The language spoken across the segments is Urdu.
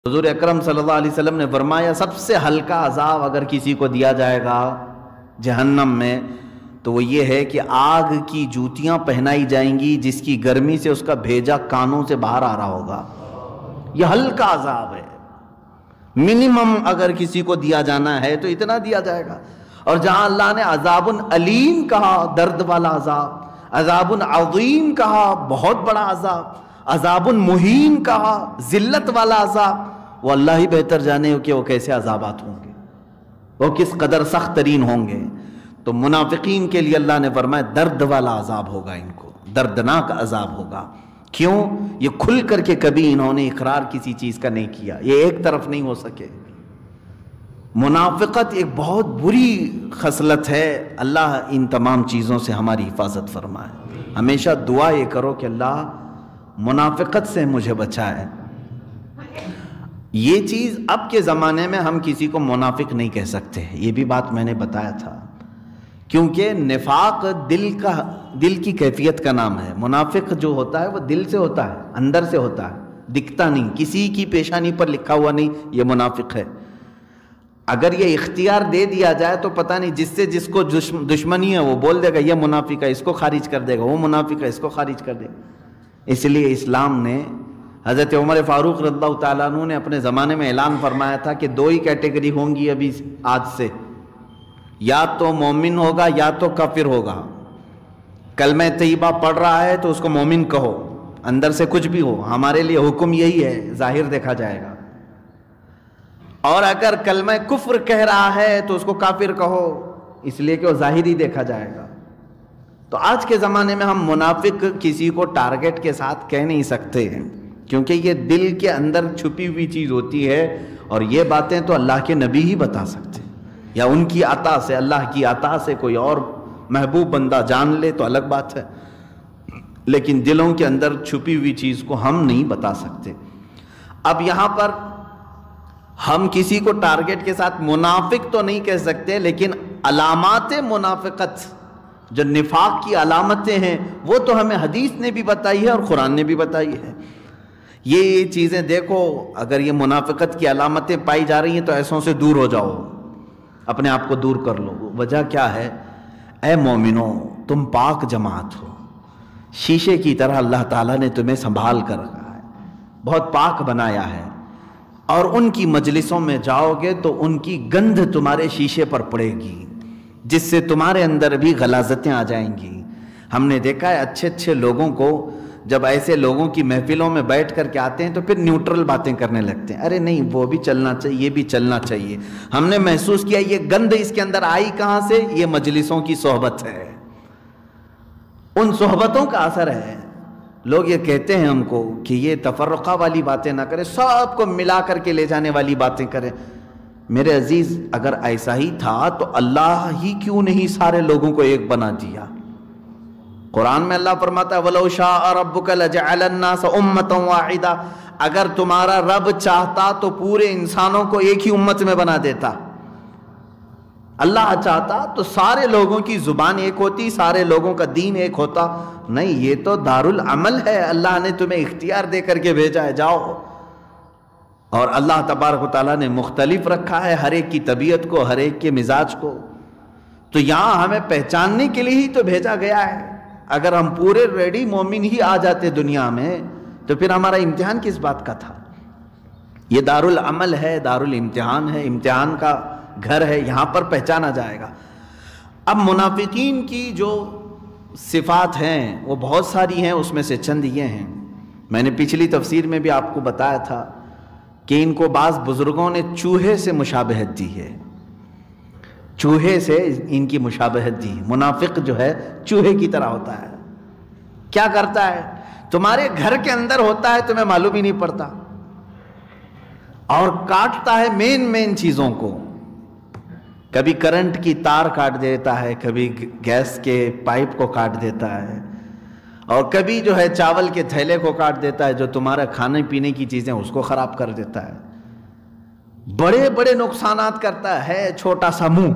حضور اکرم صلی اللہ علیہ وسلم نے فرمایا سب سے ہلکا عذاب اگر کسی کو دیا جائے گا جہنم میں تو وہ یہ ہے کہ آگ کی جوتیاں پہنائی جائیں گی جس کی گرمی سے اس کا بھیجا کانوں سے باہر آ رہا ہوگا. یہ ہلکا عذاب ہے. منیمم اگر کسی کو دیا جانا ہے تو اتنا دیا جائے گا. اور جہاں اللہ نے عذاب علیم کہا، درد والا عذاب، عذاب عظیم کہا، بہت بڑا عذاب، عذاب مہین کہا، ذلت والا عذاب، وہ اللہ ہی بہتر جانے کہ وہ کیسے عذابات ہوں گے، وہ کس قدر سخت ترین ہوں گے. تو منافقین کے لیے اللہ نے فرمایا درد والا عذاب ہوگا، ان کو دردناک عذاب ہوگا. کیوں؟ یہ کھل کر کے کبھی انہوں نے اقرار کسی چیز کا نہیں کیا، یہ ایک طرف نہیں ہو سکے. منافقت ایک بہت بری خصلت ہے. اللہ ان تمام چیزوں سے ہماری حفاظت فرمائے. ہمیشہ دعا یہ کرو کہ اللہ منافقت سے مجھے بچائے. یہ چیز اب کے زمانے میں ہم کسی کو منافق نہیں کہہ سکتے، یہ بھی بات میں نے بتایا تھا، کیونکہ نفاق دل کی کیفیت کا نام ہے. منافق جو ہوتا ہے وہ دل سے ہوتا ہے، اندر سے ہوتا ہے، دکھتا نہیں، کسی کی پیشانی پر لکھا ہوا نہیں یہ منافق ہے. اگر یہ اختیار دے دیا جائے تو پتہ نہیں جس کو دشمنی ہے وہ بول دے گا یہ منافق ہے، اس کو خارج کر دے گا، وہ منافق ہے، اس کو خارج کر دے گا. اس لیے اسلام نے، حضرت عمر فاروق رضی اللہ تعالیٰ عنہ نے اپنے زمانے میں اعلان فرمایا تھا کہ دو ہی کیٹیگری ہوں گی ابھی آج سے، یا تو مومن ہوگا یا تو کافر ہوگا. کلمہ طیبہ پڑھ رہا ہے تو اس کو مومن کہو، اندر سے کچھ بھی ہو، ہمارے لیے حکم یہی ہے، ظاہر دیکھا جائے گا. اور اگر کلمہ کفر کہہ رہا ہے تو اس کو کافر کہو، اس لیے کہ وہ ظاہر ہی دیکھا جائے گا. تو آج کے زمانے میں ہم منافق کسی کو ٹارگٹ کے ساتھ کہہ نہیں سکتے ہیں، کیونکہ یہ دل کے اندر چھپی ہوئی چیز ہوتی ہے، اور یہ باتیں تو اللہ کے نبی ہی بتا سکتے ہیں، یا ان کی عطا سے، اللہ کی عطا سے کوئی اور محبوب بندہ جان لے تو الگ بات ہے، لیکن دلوں کے اندر چھپی ہوئی چیز کو ہم نہیں بتا سکتے. اب یہاں پر ہم کسی کو ٹارگٹ کے ساتھ منافق تو نہیں کہہ سکتے، لیکن علامات منافقت جو نفاق کی علامتیں ہیں وہ تو ہمیں حدیث نے بھی بتائی ہے اور قرآن نے بھی بتائی ہے. یہ چیزیں دیکھو، اگر یہ منافقت کی علامتیں پائی جا رہی ہیں تو ایسوں سے دور ہو جاؤ، اپنے آپ کو دور کر لو. وجہ کیا ہے؟ اے مومنو، تم پاک جماعت ہو، شیشے کی طرح اللہ تعالیٰ نے تمہیں سنبھال کر رکھا ہے، بہت پاک بنایا ہے، اور ان کی مجلسوں میں جاؤ گے تو ان کی گندھ تمہارے شیشے پر پڑے گی، جس سے تمہارے اندر بھی غلاظتیں آ جائیں گی. ہم نے دیکھا ہے اچھے اچھے لوگوں کو جب ایسے لوگوں کی محفلوں میں بیٹھ کر کے آتے ہیں تو پھر نیوٹرل باتیں کرنے لگتے ہیں، ارے نہیں وہ بھی چلنا چاہیے، یہ بھی چلنا چاہیے. ہم نے محسوس کیا یہ گند اس کے اندر آئی کہاں سے؟ یہ مجلسوں کی صحبت ہے، ان صحبتوں کا اثر ہے. لوگ یہ کہتے ہیں ہم کو کہ یہ تفرقہ والی باتیں نہ کریں، سب کو ملا کر کے لے جانے والی باتیں کریں. میرے عزیز، اگر ایسا ہی تھا تو اللہ ہی کیوں نہیں سارے لوگوں کو ایک بنا دیا؟ قرآن میں اللہ فرماتا ہے وَلَوْ شَاءَ رَبُّكَ لَجَعَلَ النَّاسَ أُمَّةً وَاحِدَةً، اگر تمہارا رب چاہتا تو پورے انسانوں کو ایک ہی امت میں بنا دیتا. اللہ چاہتا تو سارے لوگوں کی زبان ایک ہوتی، سارے لوگوں کا دین ایک ہوتا. نہیں، یہ تو دارالعمل ہے، اللہ نے تمہیں اختیار دے کر کے بھیجا ہے، جاؤ. اور اللہ تبارک و تعالیٰ نے مختلف رکھا ہے ہر ایک کی طبیعت کو، ہر ایک کے مزاج کو. تو یہاں ہمیں پہچاننے کے لیے ہی تو بھیجا گیا ہے. اگر ہم پورے ریڈی مومن ہی آ جاتے دنیا میں تو پھر ہمارا امتحان کس بات کا تھا؟ یہ دارالعمل ہے، دارالامتحان ہے، امتحان کا گھر ہے، یہاں پر پہچانا جائے گا. اب منافقین کی جو صفات ہیں وہ بہت ساری ہیں، اس میں سے چند یہ ہیں. میں نے پچھلی تفسیر میں بھی آپ کو بتایا تھا کہ ان کو بعض بزرگوں نے چوہے سے مشابہت دی ہے، چوہے سے ان کی مشابہت دی. منافق جو ہے چوہے کی طرح ہوتا ہے. کیا کرتا ہے؟ تمہارے گھر کے اندر ہوتا ہے، تمہیں معلوم ہی نہیں پڑتا، اور کاٹتا ہے مین چیزوں کو. کبھی کرنٹ کی تار کاٹ دیتا ہے، کبھی گیس کے پائپ کو کاٹ دیتا ہے، اور کبھی جو ہے چاول کے تھیلے کو کاٹ دیتا ہے، جو تمہارا کھانے پینے کی چیزیں اس کو خراب کر دیتا ہے. بڑے بڑے نقصانات کرتا ہے چھوٹا سا منہ.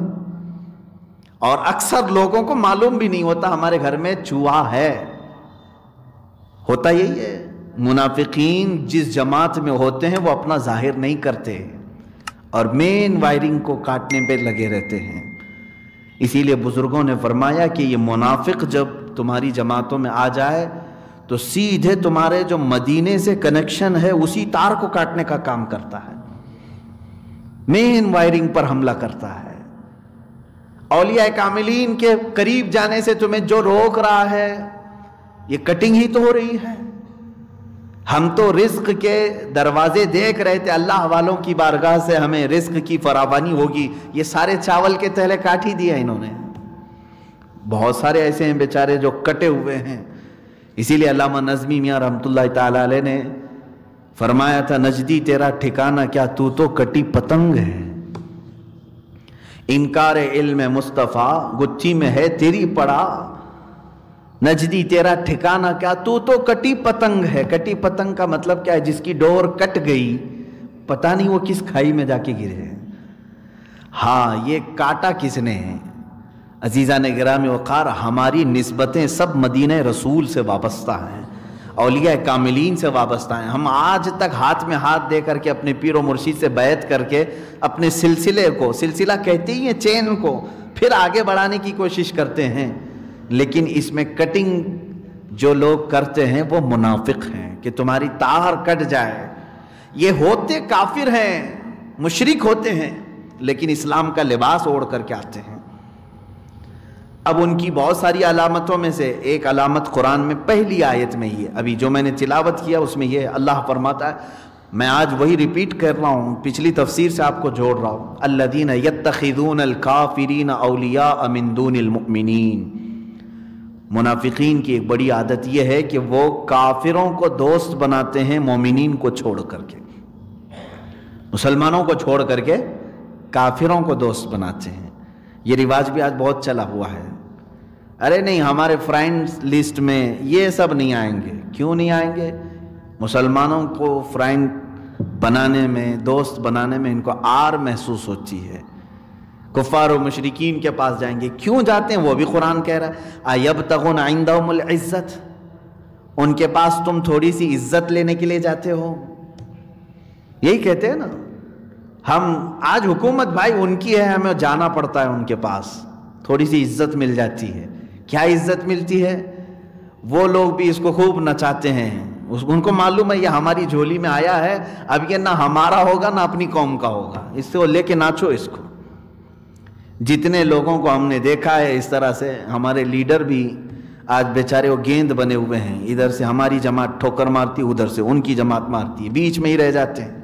اور اکثر لوگوں کو معلوم بھی نہیں ہوتا ہمارے گھر میں چوہا ہے. ہوتا یہی ہے، منافقین جس جماعت میں ہوتے ہیں وہ اپنا ظاہر نہیں کرتے اور مین وائرنگ کو کاٹنے پہ لگے رہتے ہیں. اسی لیے بزرگوں نے فرمایا کہ یہ منافق جب تمہاری جماعتوں میں آ جائے تو سیدھے تمہارے جو مدینے سے کنیکشن ہے اسی تار کو کاٹنے کا کام کرتا ہے، مین وائرنگ پر حملہ کرتا ہے. اولیاء کاملین کے قریب جانے سے تمہیں جو روک رہا ہے یہ کٹنگ ہی تو ہو رہی ہے. ہم تو رزق کے دروازے دیکھ رہے تھے، اللہ والوں کی بارگاہ سے ہمیں رزق کی فراوانی ہوگی، یہ سارے چاول کے تھیلے کاٹ ہی دیا انہوں نے. بہت سارے ایسے ہیں بیچارے جو کٹے ہوئے ہیں. اسی لیے علامہ نظمی میاں رحمۃ اللہ تعالی علیہ نے فرمایا تھا، نجدی تیرا ٹھکانہ کیا، تو تو کٹی پتنگ ہے. انکار علم مصطفیٰ گتھی میں ہے تیری پڑا، نجدی تیرا ٹھکانہ کیا، تو تو کٹی پتنگ ہے. کٹی پتنگ کا مطلب کیا ہے؟ جس کی ڈور کٹ گئی پتہ نہیں وہ کس کھائی میں جا کے گرے. ہاں، یہ کاٹا کس نے ہے؟ عزیزان گرامی وقار، ہماری نسبتیں سب مدینہ رسول سے وابستہ ہیں، اولیاء کاملین سے وابستہ ہیں. ہم آج تک ہاتھ میں ہاتھ دے کر کے اپنے پیر و مرشد سے بیعت کر کے اپنے سلسلے کو، سلسلہ کہتے ہی ہیں چین کو، پھر آگے بڑھانے کی کوشش کرتے ہیں. لیکن اس میں کٹنگ جو لوگ کرتے ہیں وہ منافق ہیں کہ تمہاری تار کٹ جائے. یہ ہوتے کافر ہیں، مشرک ہوتے ہیں، لیکن اسلام کا لباس اوڑھ کر کے آتے ہیں. اب ان کی بہت ساری علامتوں میں سے ایک علامت قرآن میں پہلی آیت میں ہی ہے، ابھی جو میں نے تلاوت کیا اس میں یہ اللہ فرماتا ہے، میں آج وہی ریپیٹ کر رہا ہوں، پچھلی تفسیر سے آپ کو جوڑ رہا ہوں، الذین یتخذون الکافرین اولیاء من دون المؤمنین. منافقین کی ایک بڑی عادت یہ ہے کہ وہ کافروں کو دوست بناتے ہیں مومنین کو چھوڑ کر کے، مسلمانوں کو چھوڑ کر کے کافروں کو دوست بناتے ہیں. یہ رواج بھی آج بہت چلا ہوا ہے. ارے نہیں، ہمارے فرینڈز لسٹ میں یہ سب نہیں آئیں گے. کیوں نہیں آئیں گے؟ مسلمانوں کو فرینڈ بنانے میں، دوست بنانے میں ان کو آر محسوس ہوتی ہے. کفار و مشرکین کے پاس جائیں گے. کیوں جاتے ہیں؟ وہ بھی قرآن کہہ رہا ہے، ایبتغون عندہم العزت، ان کے پاس تم تھوڑی سی عزت لینے کے لیے جاتے ہو. یہی کہتے ہیں نا ہم آج، حکومت بھائی ان کی ہے، ہمیں جانا پڑتا ہے ان کے پاس، تھوڑی سی عزت مل جاتی ہے. کیا عزت ملتی ہے؟ وہ لوگ بھی اس کو خوب نچاتے ہیں، ان کو معلوم ہے یہ ہماری جھولی میں آیا ہے، اب یہ نہ ہمارا ہوگا نہ اپنی قوم کا ہوگا، اس سے وہ لے کے ناچو اس کو. جتنے لوگوں کو ہم نے دیکھا ہے اس طرح سے، ہمارے لیڈر بھی آج بیچارے وہ گیند بنے ہوئے ہیں، ادھر سے ہماری جماعت ٹھوکر مارتی، ادھر سے ان کی جماعت مارتی ہے، بیچ میں ہی رہ جاتے ہیں.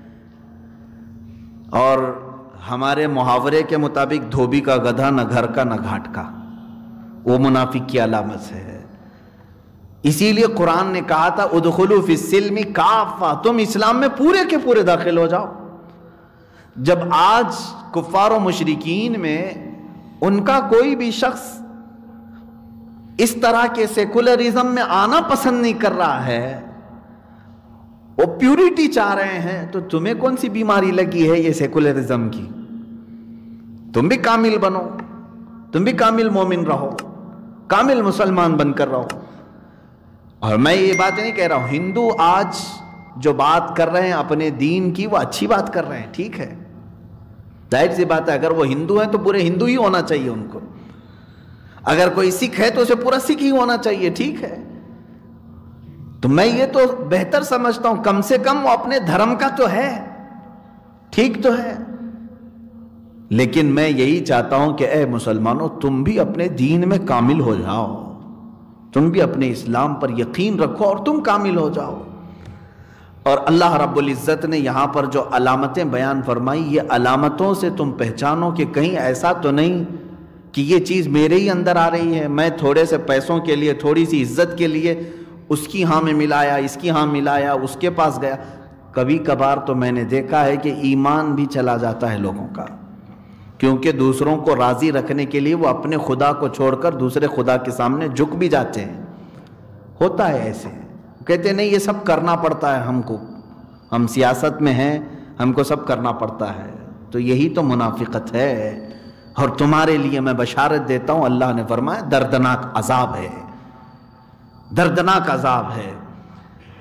اور ہمارے محاورے کے مطابق دھوبی کا گدھا نہ گھر کا نہ گھاٹ کا، وہ منافق کی علامت ہے. اسی لیے قرآن نے کہا تھا ادخلوا فی السلم کافہ، تم اسلام میں پورے کے پورے داخل ہو جاؤ. جب آج کفار و مشرکین میں ان کا کوئی بھی شخص اس طرح کے سیکولرزم میں آنا پسند نہیں کر رہا ہے، وہ پیورٹی چاہ رہے ہیں، تو تمہیں کون سی بیماری لگی ہے یہ سیکولرزم کی؟ تم بھی کامل بنو، تم بھی کامل مومن رہو، کامل مسلمان بن کر رہو. اور میں یہ بات نہیں کہہ رہا ہوں، ہندو آج جو بات کر رہے ہیں اپنے دین کی وہ اچھی بات کر رہے ہیں، ٹھیک ہے، ظاہر سی بات ہے، اگر وہ ہندو ہیں تو پورے ہندو ہی ہونا چاہیے ان کو. اگر کوئی سکھ ہے تو اسے پورا سکھ ہی ہونا چاہیے، ٹھیک ہے. تو میں یہ تو بہتر سمجھتا ہوں، کم سے کم وہ اپنے دھرم کا تو ہے، ٹھیک تو ہے. لیکن میں یہی چاہتا ہوں کہ اے مسلمانوں، تم بھی اپنے دین میں کامل ہو جاؤ، تم بھی اپنے اسلام پر یقین رکھو اور تم کامل ہو جاؤ. اور اللہ رب العزت نے یہاں پر جو علامتیں بیان فرمائی، یہ علامتوں سے تم پہچانو کہ کہیں ایسا تو نہیں کہ یہ چیز میرے ہی اندر آ رہی ہے، میں تھوڑے سے پیسوں کے لیے، تھوڑی سی عزت کے لیے اس کی ہاں میں ملایا، اس کی ہاں ملایا، اس کے پاس گیا. کبھی کبھار تو میں نے دیکھا ہے کہ ایمان بھی چلا جاتا ہے لوگوں کا، کیونکہ دوسروں کو راضی رکھنے کے لیے وہ اپنے خدا کو چھوڑ کر دوسرے خدا کے سامنے جھک بھی جاتے ہیں. ہوتا ہے ایسے، کہتے ہیں نہیں یہ سب کرنا پڑتا ہے ہم کو، ہم سیاست میں ہیں، ہم کو سب کرنا پڑتا ہے. تو یہی تو منافقت ہے. اور تمہارے لیے میں بشارت دیتا ہوں، اللہ نے فرمایا دردناک عذاب ہے، دردناک عذاب ہے.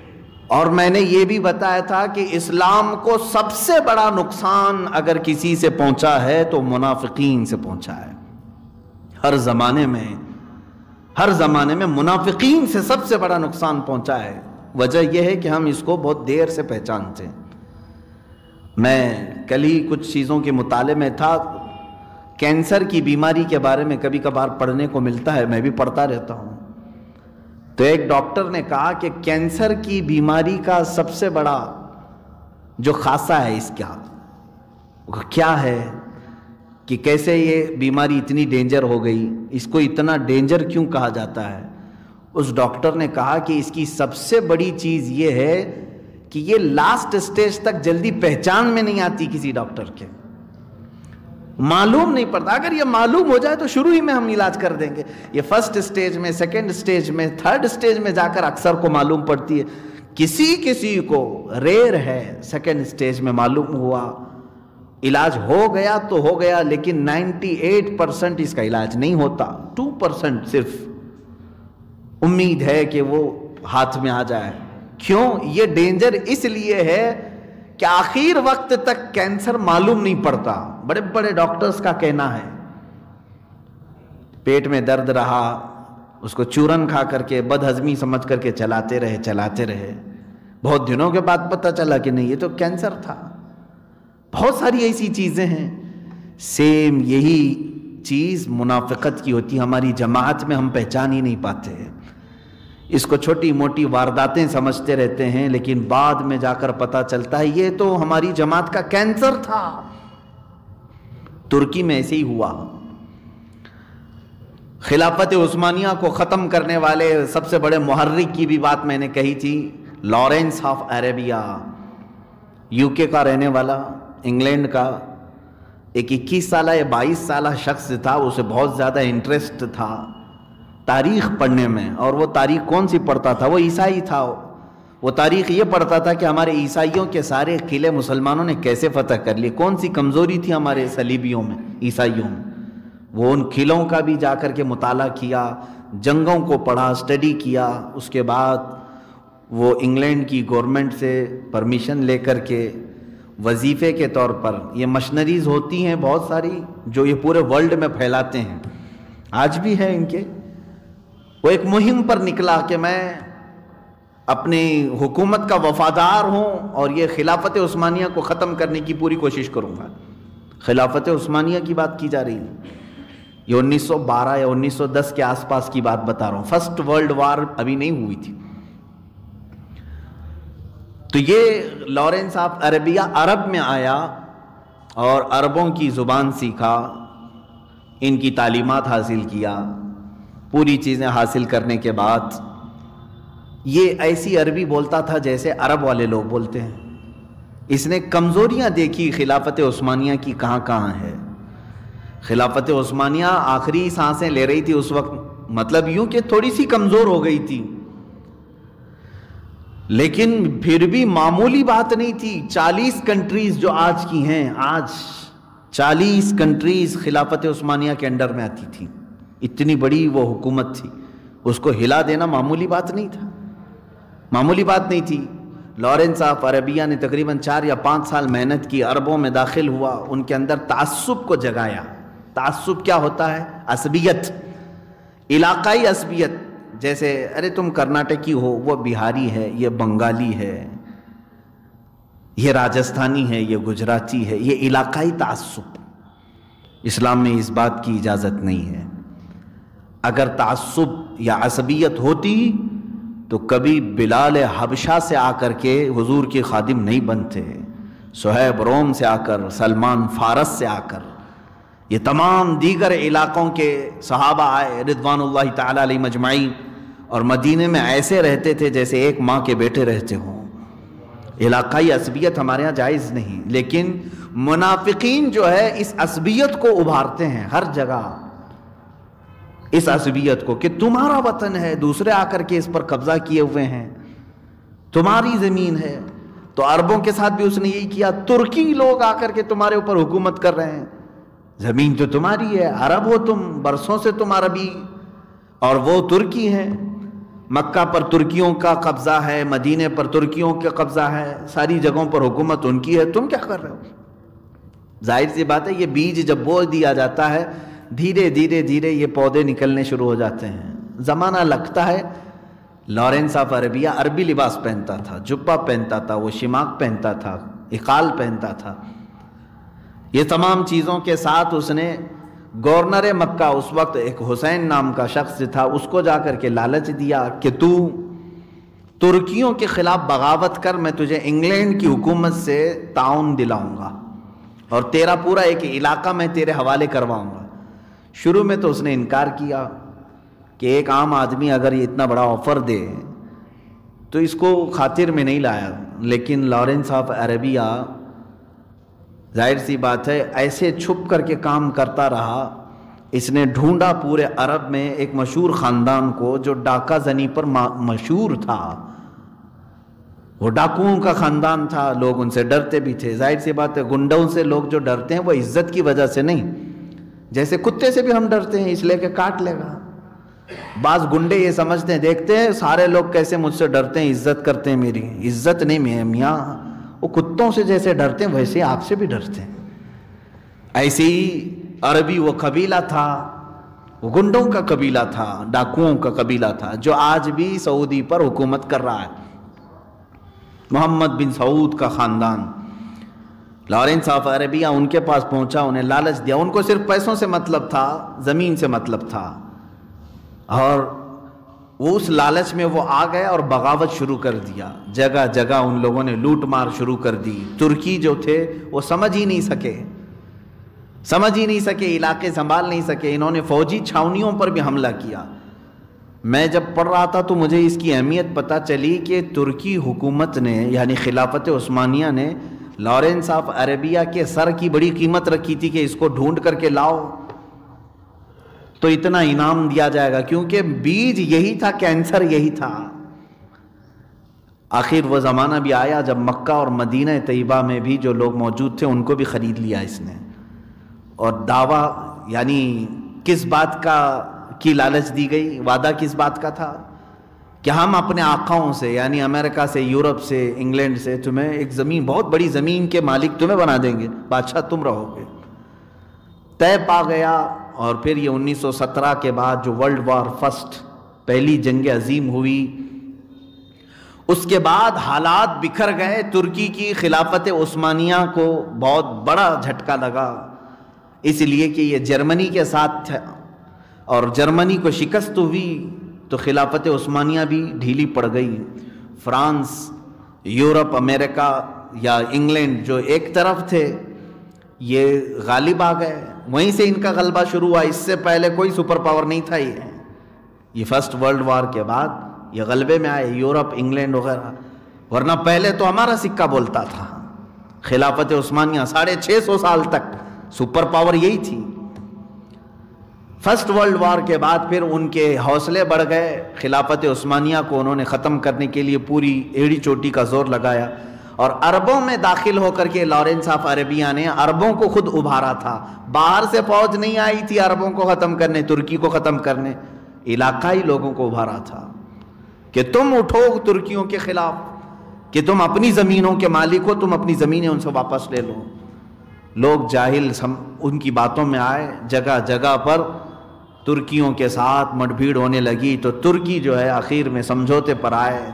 اور میں نے یہ بھی بتایا تھا کہ اسلام کو سب سے بڑا نقصان اگر کسی سے پہنچا ہے تو منافقین سے پہنچا ہے. ہر زمانے میں منافقین سے سب سے بڑا نقصان پہنچا ہے. وجہ یہ ہے کہ ہم اس کو بہت دیر سے پہچانتے ہیں. میں کل ہی کچھ چیزوں کے مطالعے میں تھا. کینسر کی بیماری کے بارے میں کبھی کبھار پڑھنے کو ملتا ہے، میں بھی پڑھتا رہتا ہوں. تو ایک ڈاکٹر نے کہا کہ کینسر کی بیماری کا سب سے بڑا جو خاصہ ہے اس کا کیا ہے کہ کیسے یہ بیماری اتنی ڈینجر ہو گئی، اس کو اتنا ڈینجر کیوں کہا جاتا ہے. اس ڈاکٹر نے کہا کہ اس کی سب سے بڑی چیز یہ ہے کہ یہ لاسٹ سٹیج تک جلدی پہچان میں نہیں آتی کسی ڈاکٹر کے، معلوم نہیں پڑتا. اگر یہ معلوم ہو جائے تو شروع ہی میں ہم علاج کر دیں گے. یہ فرسٹ سٹیج میں، سیکنڈ سٹیج میں، تھرڈ سٹیج میں جا کر اکثر کو معلوم پڑتی ہے. کسی کو ریئر ہے سیکنڈ سٹیج میں معلوم ہوا، علاج ہو گیا تو ہو گیا، لیکن 98% اس کا علاج نہیں ہوتا. 2% صرف امید ہے کہ وہ ہاتھ میں آ جائے. کیوں؟ یہ ڈینجر اس لیے ہے کہ آخر وقت تک کینسر معلوم نہیں پڑتا. بڑے بڑے ڈاکٹرز کا کہنا ہے پیٹ میں درد رہا، اس کو چورن کھا کر کے بد ہضمی سمجھ کر کے چلاتے رہے، بہت دنوں کے بعد پتہ چلا کہ نہیں یہ تو کینسر تھا. بہت ساری ایسی چیزیں ہیں. سیم یہی چیز منافقت کی ہوتی ہے. ہماری جماعت میں ہم پہچان ہی نہیں پاتے ہیں، اس کو چھوٹی موٹی وارداتیں سمجھتے رہتے ہیں، لیکن بعد میں جا کر پتہ چلتا ہے یہ تو ہماری جماعت کا کینسر تھا. ترکی میں ایسے ہی ہوا. خلافت عثمانیہ کو ختم کرنے والے سب سے بڑے محرک کی بھی بات میں نے کہی تھی. لارنس آف عربیہ، UK کا رہنے والا، انگلینڈ کا، ایک 21 سالہ یا 22 سالہ شخص تھا. اسے بہت زیادہ انٹرسٹ تھا تاریخ پڑھنے میں. اور وہ تاریخ کون سی پڑھتا تھا؟ وہ عیسائی تھا. وہ تاریخ یہ پڑھتا تھا کہ ہمارے عیسائیوں کے سارے قلعے مسلمانوں نے کیسے فتح کر لیے، کون سی کمزوری تھی ہمارے صلیبیوں میں، عیسائیوں میں. وہ ان قلعوں کا بھی جا کر کے مطالعہ کیا، جنگوں کو پڑھا، اسٹڈی کیا. اس کے بعد وہ انگلینڈ کی گورنمنٹ سے پرمیشن لے کر کے وظیفے کے طور پر، یہ مشنریز ہوتی ہیں بہت ساری جو یہ پورے ورلڈ میں پھیلاتے ہیں، آج بھی ہے ان کے. وہ ایک مہم پر نکلا کہ میں اپنی حکومت کا وفادار ہوں اور یہ خلافت عثمانیہ کو ختم کرنے کی پوری کوشش کروں گا. خلافت عثمانیہ کی بات کی جا رہی ہے، یہ 1912 یا 1910 کے آس پاس کی بات بتا رہا ہوں. فرسٹ ورلڈ وار ابھی نہیں ہوئی تھی. تو یہ لارنس آف عربیہ عرب میں آیا اور عربوں کی زبان سیکھا، ان کی تعلیمات حاصل کیا. پوری چیزیں حاصل کرنے کے بعد یہ ایسی عربی بولتا تھا جیسے عرب والے لوگ بولتے ہیں. اس نے کمزوریاں دیکھی خلافت عثمانیہ کی کہاں کہاں ہے. خلافت عثمانیہ آخری سانسیں لے رہی تھی اس وقت، مطلب یوں کہ تھوڑی سی کمزور ہو گئی تھی، لیکن پھر بھی معمولی بات نہیں تھی. 40 کنٹریز جو آج کی ہیں، آج 40 کنٹریز خلافت عثمانیہ کے انڈر میں آتی تھی. اتنی بڑی وہ حکومت تھی، اس کو ہلا دینا معمولی بات نہیں تھا، معمولی بات نہیں تھی. لارنس آف عربیہ نے تقریباً 4 یا 5 سال محنت کی، عربوں میں داخل ہوا، ان کے اندر تعصب کو جگایا. تعصب کیا ہوتا ہے؟ عصبیت، علاقائی عصبیت. جیسے ارے تم کرناٹکی ہو، وہ بہاری ہے، یہ بنگالی ہے، یہ راجستھانی ہے، یہ گجراتی ہے. یہ علاقائی تعصب، اسلام میں اس بات کی اجازت نہیں ہے. اگر تعصب یا عصبیت ہوتی تو کبھی بلال حبشہ سے آ کر کے حضور کے خادم نہیں بنتے، صہیب روم سے آ کر، سلمان فارس سے آ کر، یہ تمام دیگر علاقوں کے صحابہ آئے رضوان اللہ تعالی علیہ مجمعین، اور مدینے میں ایسے رہتے تھے جیسے ایک ماں کے بیٹے رہتے ہوں. علاقائی عصبیت ہمارے ہاں جائز نہیں، لیکن منافقین جو ہے اس عصبیت کو ابھارتے ہیں ہر جگہ. اس عصبیت کو کہ تمہارا وطن ہے، دوسرے آ کر کے اس پر قبضہ کیے ہوئے ہیں، تمہاری زمین ہے. تو عربوں کے ساتھ بھی اس نے یہی کیا. ترکی لوگ آ کر کے تمہارے اوپر حکومت کر رہے ہیں، زمین تو تمہاری ہے، عرب ہو تم، برسوں سے تم عربی، اور وہ ترکی ہیں. مکہ پر ترکیوں کا قبضہ ہے، مدینے پر ترکیوں کا قبضہ ہے، ساری جگہوں پر حکومت ان کی ہے، تم کیا کر رہے ہو؟ ظاہر سی بات ہے، یہ بیج جب بو دیا جاتا ہے دھیرے دھیرے یہ پودے نکلنے شروع ہو جاتے ہیں، زمانہ لگتا ہے۔ لارنس آف عربیہ عربی لباس پہنتا تھا، جبہ پہنتا تھا، وہ شماغ پہنتا تھا، اقال پہنتا تھا، یہ تمام چیزوں کے ساتھ اس نے گورنر مکہ اس وقت ایک حسین نام کا شخص تھا، اس کو جا کر کے لالچ دیا کہ تو ترکیوں کے خلاف بغاوت کر، میں تجھے انگلینڈ کی حکومت سے تعاون دلاؤں گا اور تیرا پورا ایک علاقہ میں تیرے حوالے کرواؤں گا۔ شروع میں تو اس نے انکار کیا کہ ایک عام آدمی اگر یہ اتنا بڑا آفر دے تو اس کو خاطر میں نہیں لایا، لیکن لارنس آف عربیہ ظاہر سی بات ہے ایسے چھپ کر کے کام کرتا رہا۔ اس نے ڈھونڈا پورے عرب میں ایک مشہور خاندان کو جو ڈاکہ زنی پر مشہور تھا، وہ ڈاکوؤں کا خاندان تھا، لوگ ان سے ڈرتے بھی تھے۔ ظاہر سی بات ہے گنڈوں سے لوگ جو ڈرتے ہیں وہ عزت کی وجہ سے نہیں، جیسے کتے سے بھی ہم ڈرتے ہیں اس لیے کہ کاٹ لے گا۔ بعض گنڈے یہ سمجھتے ہیں، دیکھتے ہیں سارے لوگ کیسے مجھ سے ڈرتے ہیں، عزت کرتے ہیں میری، عزت نہیں میاں، وہ کتوں سے جیسے ڈرتے ہیں ویسے آپ سے بھی ڈرتے ہیں۔ ایسے ہی عربی وہ قبیلہ تھا، وہ گنڈوں کا قبیلہ تھا، ڈاکوؤں کا قبیلہ تھا، جو آج بھی سعودی پر حکومت کر رہا ہے، محمد بن سعود کا خاندان۔ لارنس آف عربیہ ان کے پاس پہنچا، انہیں لالچ دیا، ان کو صرف پیسوں سے مطلب تھا، زمین سے مطلب تھا، اور وہ اس لالچ میں وہ آ گئے اور بغاوت شروع کر دیا۔ جگہ جگہ ان لوگوں نے لوٹ مار شروع کر دی۔ ترکی جو تھے وہ سمجھ ہی نہیں سکے، علاقے سنبھال نہیں سکے، انہوں نے فوجی چھاونیوں پر بھی حملہ کیا۔ میں جب پڑھ رہا تھا تو مجھے اس کی اہمیت پتہ چلی کہ ترکی حکومت نے یعنی خلافت عثمانیہ نے لارنس آف عربیہ کے سر کی بڑی قیمت رکھی تھی کہ اس کو ڈھونڈ کر کے لاؤ تو اتنا انعام دیا جائے گا، کیونکہ بیج یہی تھا، کینسر یہی تھا۔ آخر وہ زمانہ بھی آیا جب مکہ اور مدینہ طیبہ میں بھی جو لوگ موجود تھے ان کو بھی خرید لیا اس نے، اور دعویٰ یعنی کس بات کی لالچ دی گئی، وعدہ کس بات کا تھا کہ ہم اپنے آقاؤں سے یعنی امریکہ سے، یورپ سے، انگلینڈ سے تمہیں ایک زمین، بہت بڑی زمین کے مالک تمہیں بنا دیں گے، بادشاہ تم رہو گے۔ طے پا گیا، اور پھر یہ 1917 کے بعد جو ورلڈ وار فرسٹ، پہلی جنگ عظیم ہوئی، اس کے بعد حالات بکھر گئے۔ ترکی کی خلافت عثمانیہ کو بہت بڑا جھٹکا لگا، اس لیے کہ یہ جرمنی کے ساتھ تھا، اور جرمنی کو شکست ہوئی تو خلافت عثمانیہ بھی ڈھیلی پڑ گئی۔ فرانس، یورپ، امریکہ یا انگلینڈ جو ایک طرف تھے یہ غالب آ گئے، وہیں سے ان کا غلبہ شروع ہوا۔ اس سے پہلے کوئی سپر پاور نہیں تھا، یہ فرسٹ ورلڈ وار کے بعد یہ غلبے میں آئے، یورپ، انگلینڈ وغیرہ، ورنہ پہلے تو ہمارا سکہ بولتا تھا۔ خلافت عثمانیہ 650 سال تک سپر پاور یہی تھی۔ فرسٹ ورلڈ وار کے بعد پھر ان کے حوصلے بڑھ گئے، خلافت عثمانیہ کو انہوں نے ختم کرنے کے لیے پوری ایڑی چوٹی کا زور لگایا، اور عربوں میں داخل ہو کر کے لارنس آف عربیہ نے عربوں کو خود ابھارا تھا۔ باہر سے فوج نہیں آئی تھی عربوں کو ختم کرنے، ترکی کو ختم کرنے، علاقائی لوگوں کو ابھارا تھا کہ تم اٹھو ترکیوں کے خلاف، کہ تم اپنی زمینوں کے مالک ہو، تم اپنی زمینیں ان سے واپس لے لو۔ لوگ جاہل ان کی باتوں میں آئے، جگہ جگہ پر ترکیوں کے ساتھ مٹ بھیڑ ہونے لگی، تو ترکی جو ہے آخر میں سمجھوتے پر آئے،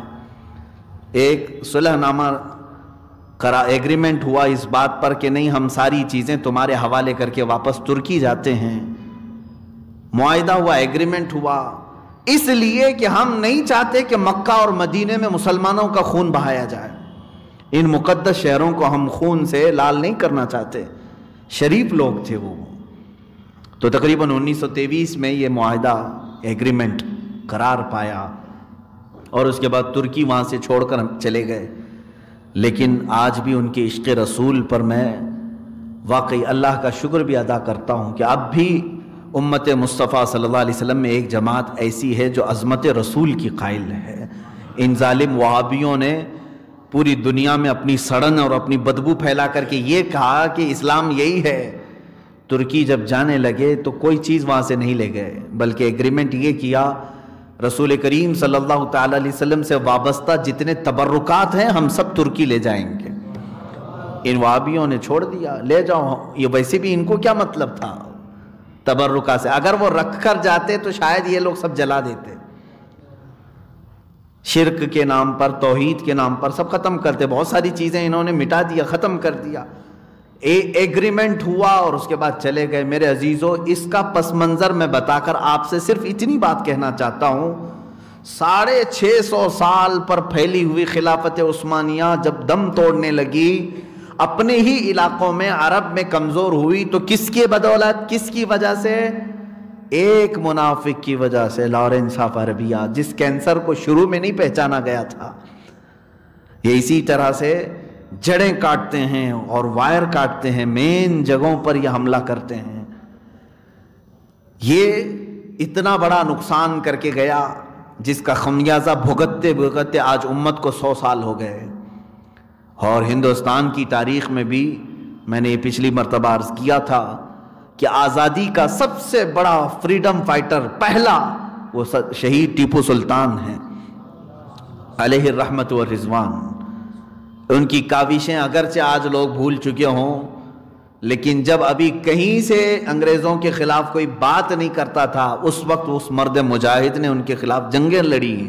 ایک صلح نامہ ایگریمنٹ ہوا اس بات پر کہ نہیں، ہم ساری چیزیں تمہارے حوالے کر کے واپس ترکی جاتے ہیں۔ معاہدہ ہوا، ایگریمنٹ ہوا، اس لیے کہ ہم نہیں چاہتے کہ مکہ اور مدینے میں مسلمانوں کا خون بہایا جائے، ان مقدس شہروں کو ہم خون سے لال نہیں کرنا چاہتے، شریف لوگ تھے وہ۔ تو تقریباً 1923 میں یہ معاہدہ ایگریمنٹ قرار پایا، اور اس کے بعد ترکی وہاں سے چھوڑ کر چلے گئے۔ لیکن آج بھی ان کے عشق رسول پر میں واقعی اللہ کا شکر بھی ادا کرتا ہوں کہ اب بھی امت مصطفیٰ صلی اللہ علیہ وسلم میں ایک جماعت ایسی ہے جو عظمت رسول کی قائل ہے۔ ان ظالم وہابیوں نے پوری دنیا میں اپنی سڑن اور اپنی بدبو پھیلا کر کے یہ کہا کہ اسلام یہی ہے۔ ترکی جب جانے لگے تو کوئی چیز وہاں سے نہیں لے گئے، بلکہ ایگریمنٹ یہ کیا رسول کریم صلی اللہ تعالی علیہ وسلم سے وابستہ جتنے تبرکات ہیں ہم سب ترکی لے جائیں گے۔ ان وہابیوں نے چھوڑ دیا، لے جاؤ، یہ ویسے بھی ان کو کیا مطلب تھا تبرکہ سے؟ اگر وہ رکھ کر جاتے تو شاید یہ لوگ سب جلا دیتے، شرک کے نام پر، توحید کے نام پر سب ختم کرتے۔ بہت ساری چیزیں انہوں نے مٹا دیا، ختم کر دیا، ایگریمنٹ ہوا اور اس کے بعد چلے گئے۔ میرے عزیزو، اس کا پس منظر میں بتا کر آپ سے صرف اتنی بات کہنا چاہتا ہوں، 650 سال پر پھیلی ہوئی خلافت عثمانیہ جب دم توڑنے لگی، اپنے ہی علاقوں میں عرب میں کمزور ہوئی، تو کس کی بدولت، کس کی وجہ سے؟ ایک منافق کی وجہ سے، لارنس آف عربیہ، جس کینسر کو شروع میں نہیں پہچانا گیا تھا۔ یہ اسی طرح سے جڑیں کاٹتے ہیں اور وائر کاٹتے ہیں، مین جگہوں پر یہ حملہ کرتے ہیں۔ یہ اتنا بڑا نقصان کر کے گیا جس کا خمیازہ بھگتتے بھگتتے آج امت کو 100 سال ہو گئے۔ اور ہندوستان کی تاریخ میں بھی میں نے یہ پچھلی مرتبہ عرض کیا تھا کہ آزادی کا سب سے بڑا فریڈم فائٹر پہلا وہ شہید ٹیپو سلطان ہیں علیہ الرحمت والرضوان۔ ان کی کاوشیں اگرچہ آج لوگ بھول چکے ہوں، لیکن جب ابھی کہیں سے انگریزوں کے خلاف کوئی بات نہیں کرتا تھا، اس وقت اس مرد مجاہد نے ان کے خلاف جنگیں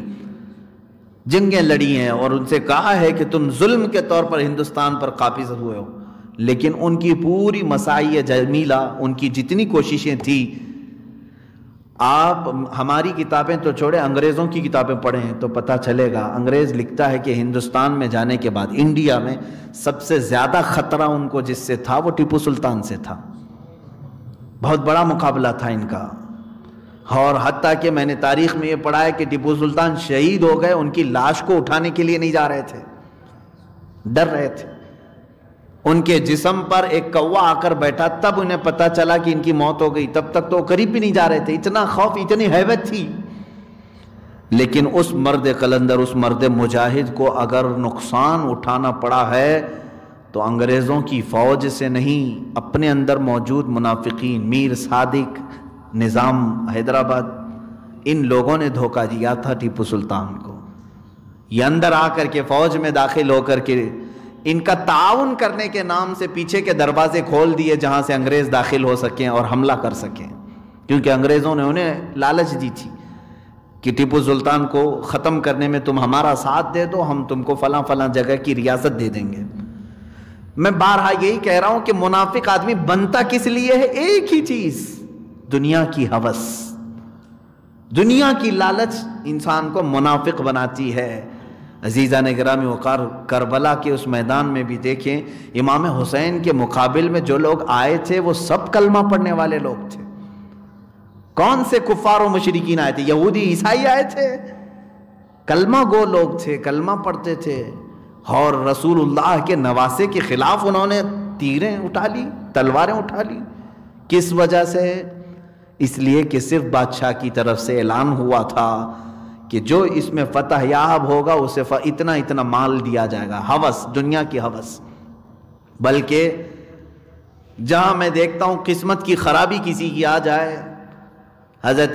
لڑی ہیں اور ان سے کہا ہے کہ تم ظلم کے طور پر ہندوستان پر قابض ہوئے ہو، لیکن ان کی پوری مساعی جمیلہ، ان کی جتنی کوششیں تھیں، آپ ہماری کتابیں تو چھوڑیں، انگریزوں کی کتابیں پڑھیں تو پتہ چلے گا۔ انگریز لکھتا ہے کہ ہندوستان میں جانے کے بعد انڈیا میں سب سے زیادہ خطرہ ان کو جس سے تھا وہ ٹیپو سلطان سے تھا۔ بہت بڑا مقابلہ تھا ان کا، اور حتیٰ کہ میں نے تاریخ میں یہ پڑھا ہے کہ ٹیپو سلطان شہید ہو گئے، ان کی لاش کو اٹھانے کے لیے نہیں جا رہے تھے، ڈر رہے تھے۔ ان کے جسم پر ایک کوا آ کر بیٹھا، تب انہیں پتا چلا کہ ان کی موت ہو گئی، تب تک تو وہ قریب بھی نہیں جا رہے تھے، اتنا خوف، اتنی ہیبت تھی۔ لیکن اس مرد قلندر، اس مرد مجاہد کو اگر نقصان اٹھانا پڑا ہے تو انگریزوں کی فوج سے نہیں، اپنے اندر موجود منافقین، میر صادق، نظام حیدرآباد، ان لوگوں نے دھوکہ دیا تھا ٹیپو سلطان کو۔ یہ اندر آ کر کے فوج میں داخل ہو کر کے ان کا تعاون کرنے کے نام سے پیچھے کے دروازے کھول دیے جہاں سے انگریز داخل ہو سکیں اور حملہ کر سکیں، کیونکہ انگریزوں نے انہیں لالچ دی تھی کہ ٹیپو سلطان کو ختم کرنے میں تم ہمارا ساتھ دے دو، ہم تم کو فلاں فلاں جگہ کی ریاست دے دیں گے۔ میں بارہا یہی کہہ رہا ہوں کہ منافق آدمی بنتا کس لیے ہے؟ ایک ہی چیز، دنیا کی ہوس، دنیا کی لالچ انسان کو منافق بناتی ہے۔ عزیزان گرامی وقار، کربلا کے اس میدان میں بھی دیکھیں، امام حسین کے مقابل میں جو لوگ آئے تھے وہ سب کلمہ پڑھنے والے لوگ تھے۔ کون سے کفار و مشرکین آئے تھے؟ یہودی عیسائی آئے تھے، کلمہ گو لوگ تھے، کلمہ پڑھتے تھے، اور رسول اللہ کے نواسے کے خلاف انہوں نے تیریں اٹھا لی، تلواریں اٹھا لی۔ کس وجہ سے؟ اس لیے کہ صرف بادشاہ کی طرف سے اعلان ہوا تھا کہ جو اس میں فتح یاب ہوگا اسے اتنا اتنا مال دیا جائے گا۔ ہوس، دنیا کی ہوس۔ بلکہ جہاں میں دیکھتا ہوں قسمت کی خرابی کسی کی آ جائے، حضرت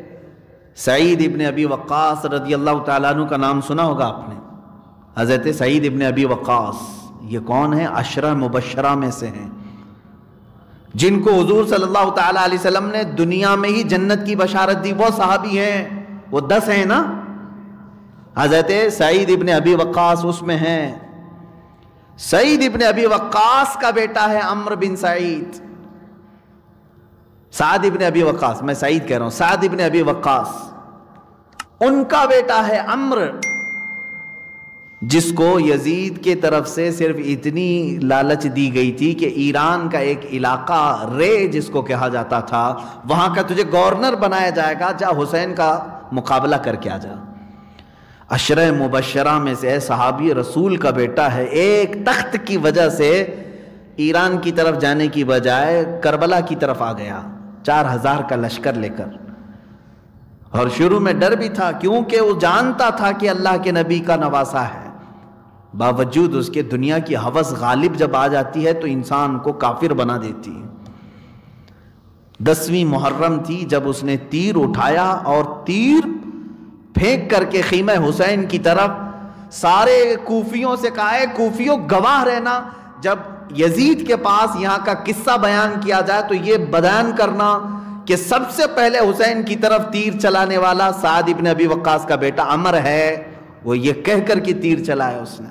سعید ابن ابی وقاص رضی اللہ تعالیٰ عنہ کا نام سنا ہوگا آپ نے۔ حضرت سعید ابن ابی وقاص یہ کون ہیں؟ 10 مبشرہ میں سے ہیں، جن کو حضور صلی اللہ تعالیٰ علیہ وسلم نے دنیا میں ہی جنت کی بشارت دی۔ وہ صحابی ہیں، وہ 10 ہیں نا۔ حضرت سعید ابن ابی وقاص اس میں ہیں۔ سعید ابن ابی وقاص کا بیٹا ہے عمرو بن سعید۔ سعد ابن ابی وقاص، میں سعید کہہ رہا ہوں، سعد ابن ابی وقاص، ان کا بیٹا ہے عمرو، جس کو یزید کے طرف سے صرف اتنی لالچ دی گئی تھی کہ ایران کا ایک علاقہ رے جس کو کہا جاتا تھا، وہاں کا تجھے گورنر بنایا جائے گا، جا حسین کا مقابلہ کر کے آ جا۔ 10 مبشرہ میں سے صحابی رسول کا بیٹا ہے، ایک تخت کی وجہ سے ایران کی طرف جانے کی بجائے کربلا کی طرف آ گیا 4000 کا لشکر لے کر۔ اور شروع میں ڈر بھی تھا کیونکہ وہ جانتا تھا کہ اللہ کے نبی کا نواسا ہے، باوجود اس کے دنیا کی ہوس غالب جب آ جاتی ہے تو انسان کو کافر بنا دیتی ہے۔ 10ویں محرم تھی جب اس نے تیر اٹھایا اور تیر پھینک کر کے خیمہ حسین کی طرف سارے کوفیوں سے کہا ہے کوفیوں گواہ رہنا، جب یزید کے پاس یہاں کا قصہ بیان کیا جائے تو یہ بیان کرنا کہ سب سے پہلے حسین کی طرف تیر چلانے والا سعد ابن ابی وقاص کا بیٹا عمر ہے، وہ یہ کہہ کر کے تیر چلایا اس نے،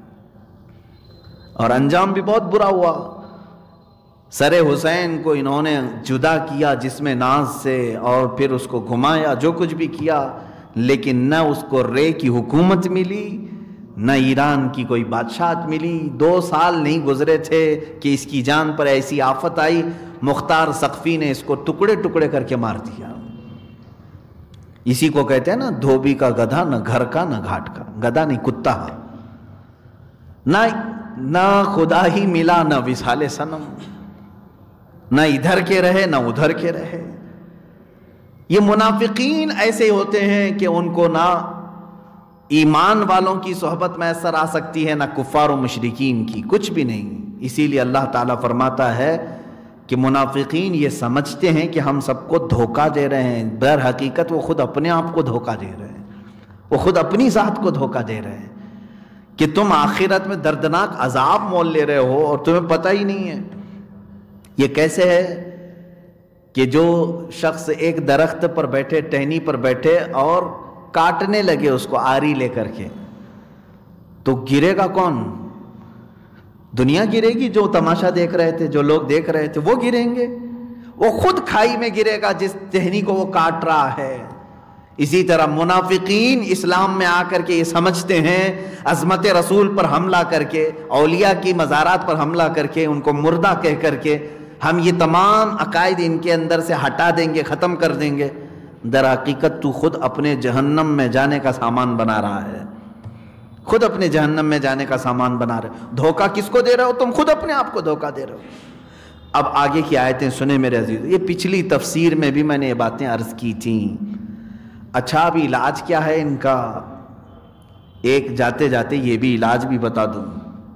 اور انجام بھی بہت برا ہوا۔ سر حسین کو انہوں نے جدا کیا جسم ناز سے، اور پھر اس کو گھمایا، جو کچھ بھی کیا، لیکن نہ اس کو رے کی حکومت ملی، نہ ایران کی کوئی بادشاہت ملی۔ 2 سال نہیں گزرے تھے کہ اس کی جان پر ایسی آفت آئی، مختار سقفی نے اس کو ٹکڑے ٹکڑے کر کے مار دیا۔ اسی کو کہتے ہیں نا دھوبی کا گدھا، نہ گھر کا نہ گھاٹ کا، گدھا نہیں کتا، نہ خدا ہی ملا نہ وصال صنم، نہ ادھر کے رہے نہ ادھر کے رہے۔ یہ منافقین ایسے ہوتے ہیں کہ ان کو نہ ایمان والوں کی صحبت میسر آ سکتی ہے، نہ کفار و مشرکین کی، کچھ بھی نہیں۔ اسی لیے اللہ تعالیٰ فرماتا ہے کہ منافقین یہ سمجھتے ہیں کہ ہم سب کو دھوکہ دے رہے ہیں، در حقیقت وہ خود اپنے آپ کو دھوکہ دے رہے ہیں، وہ خود اپنی ذات کو دھوکہ دے رہے ہیں کہ تم آخرت میں دردناک عذاب مول لے رہے ہو اور تمہیں پتہ ہی نہیں ہے۔ یہ کیسے ہے کہ جو شخص ایک درخت پر بیٹھے، ٹہنی پر بیٹھے اور کاٹنے لگے اس کو آری لے کر کے، تو گرے گا کون؟ دنیا گرے گی، جو تماشا دیکھ رہے تھے، جو لوگ دیکھ رہے تھے وہ گریں گے، وہ خود کھائی میں گرے گا جس ٹہنی کو وہ کاٹ رہا ہے۔ اسی طرح منافقین اسلام میں آ کر کے یہ سمجھتے ہیں عظمت رسول پر حملہ کر کے، اولیاء کی مزارات پر حملہ کر کے، ان کو مردہ کہہ کر کے ہم یہ تمام عقائد ان کے اندر سے ہٹا دیں گے، ختم کر دیں گے۔ در حقیقت تو خود اپنے جہنم میں جانے کا سامان بنا رہا ہے، خود اپنے جہنم میں جانے کا سامان بنا رہے ہو۔ دھوکہ کس کو دے رہے ہو؟ تم خود اپنے آپ کو دھوکہ دے رہے ہو۔ اب آگے کی آیتیں سنیں میرے عزیز، یہ پچھلی تفسیر میں بھی میں نے یہ باتیں عرض کی تھیں۔ اچھا اب علاج کیا ہے ان کا؟ ایک جاتے جاتے یہ بھی علاج بھی بتا دوں۔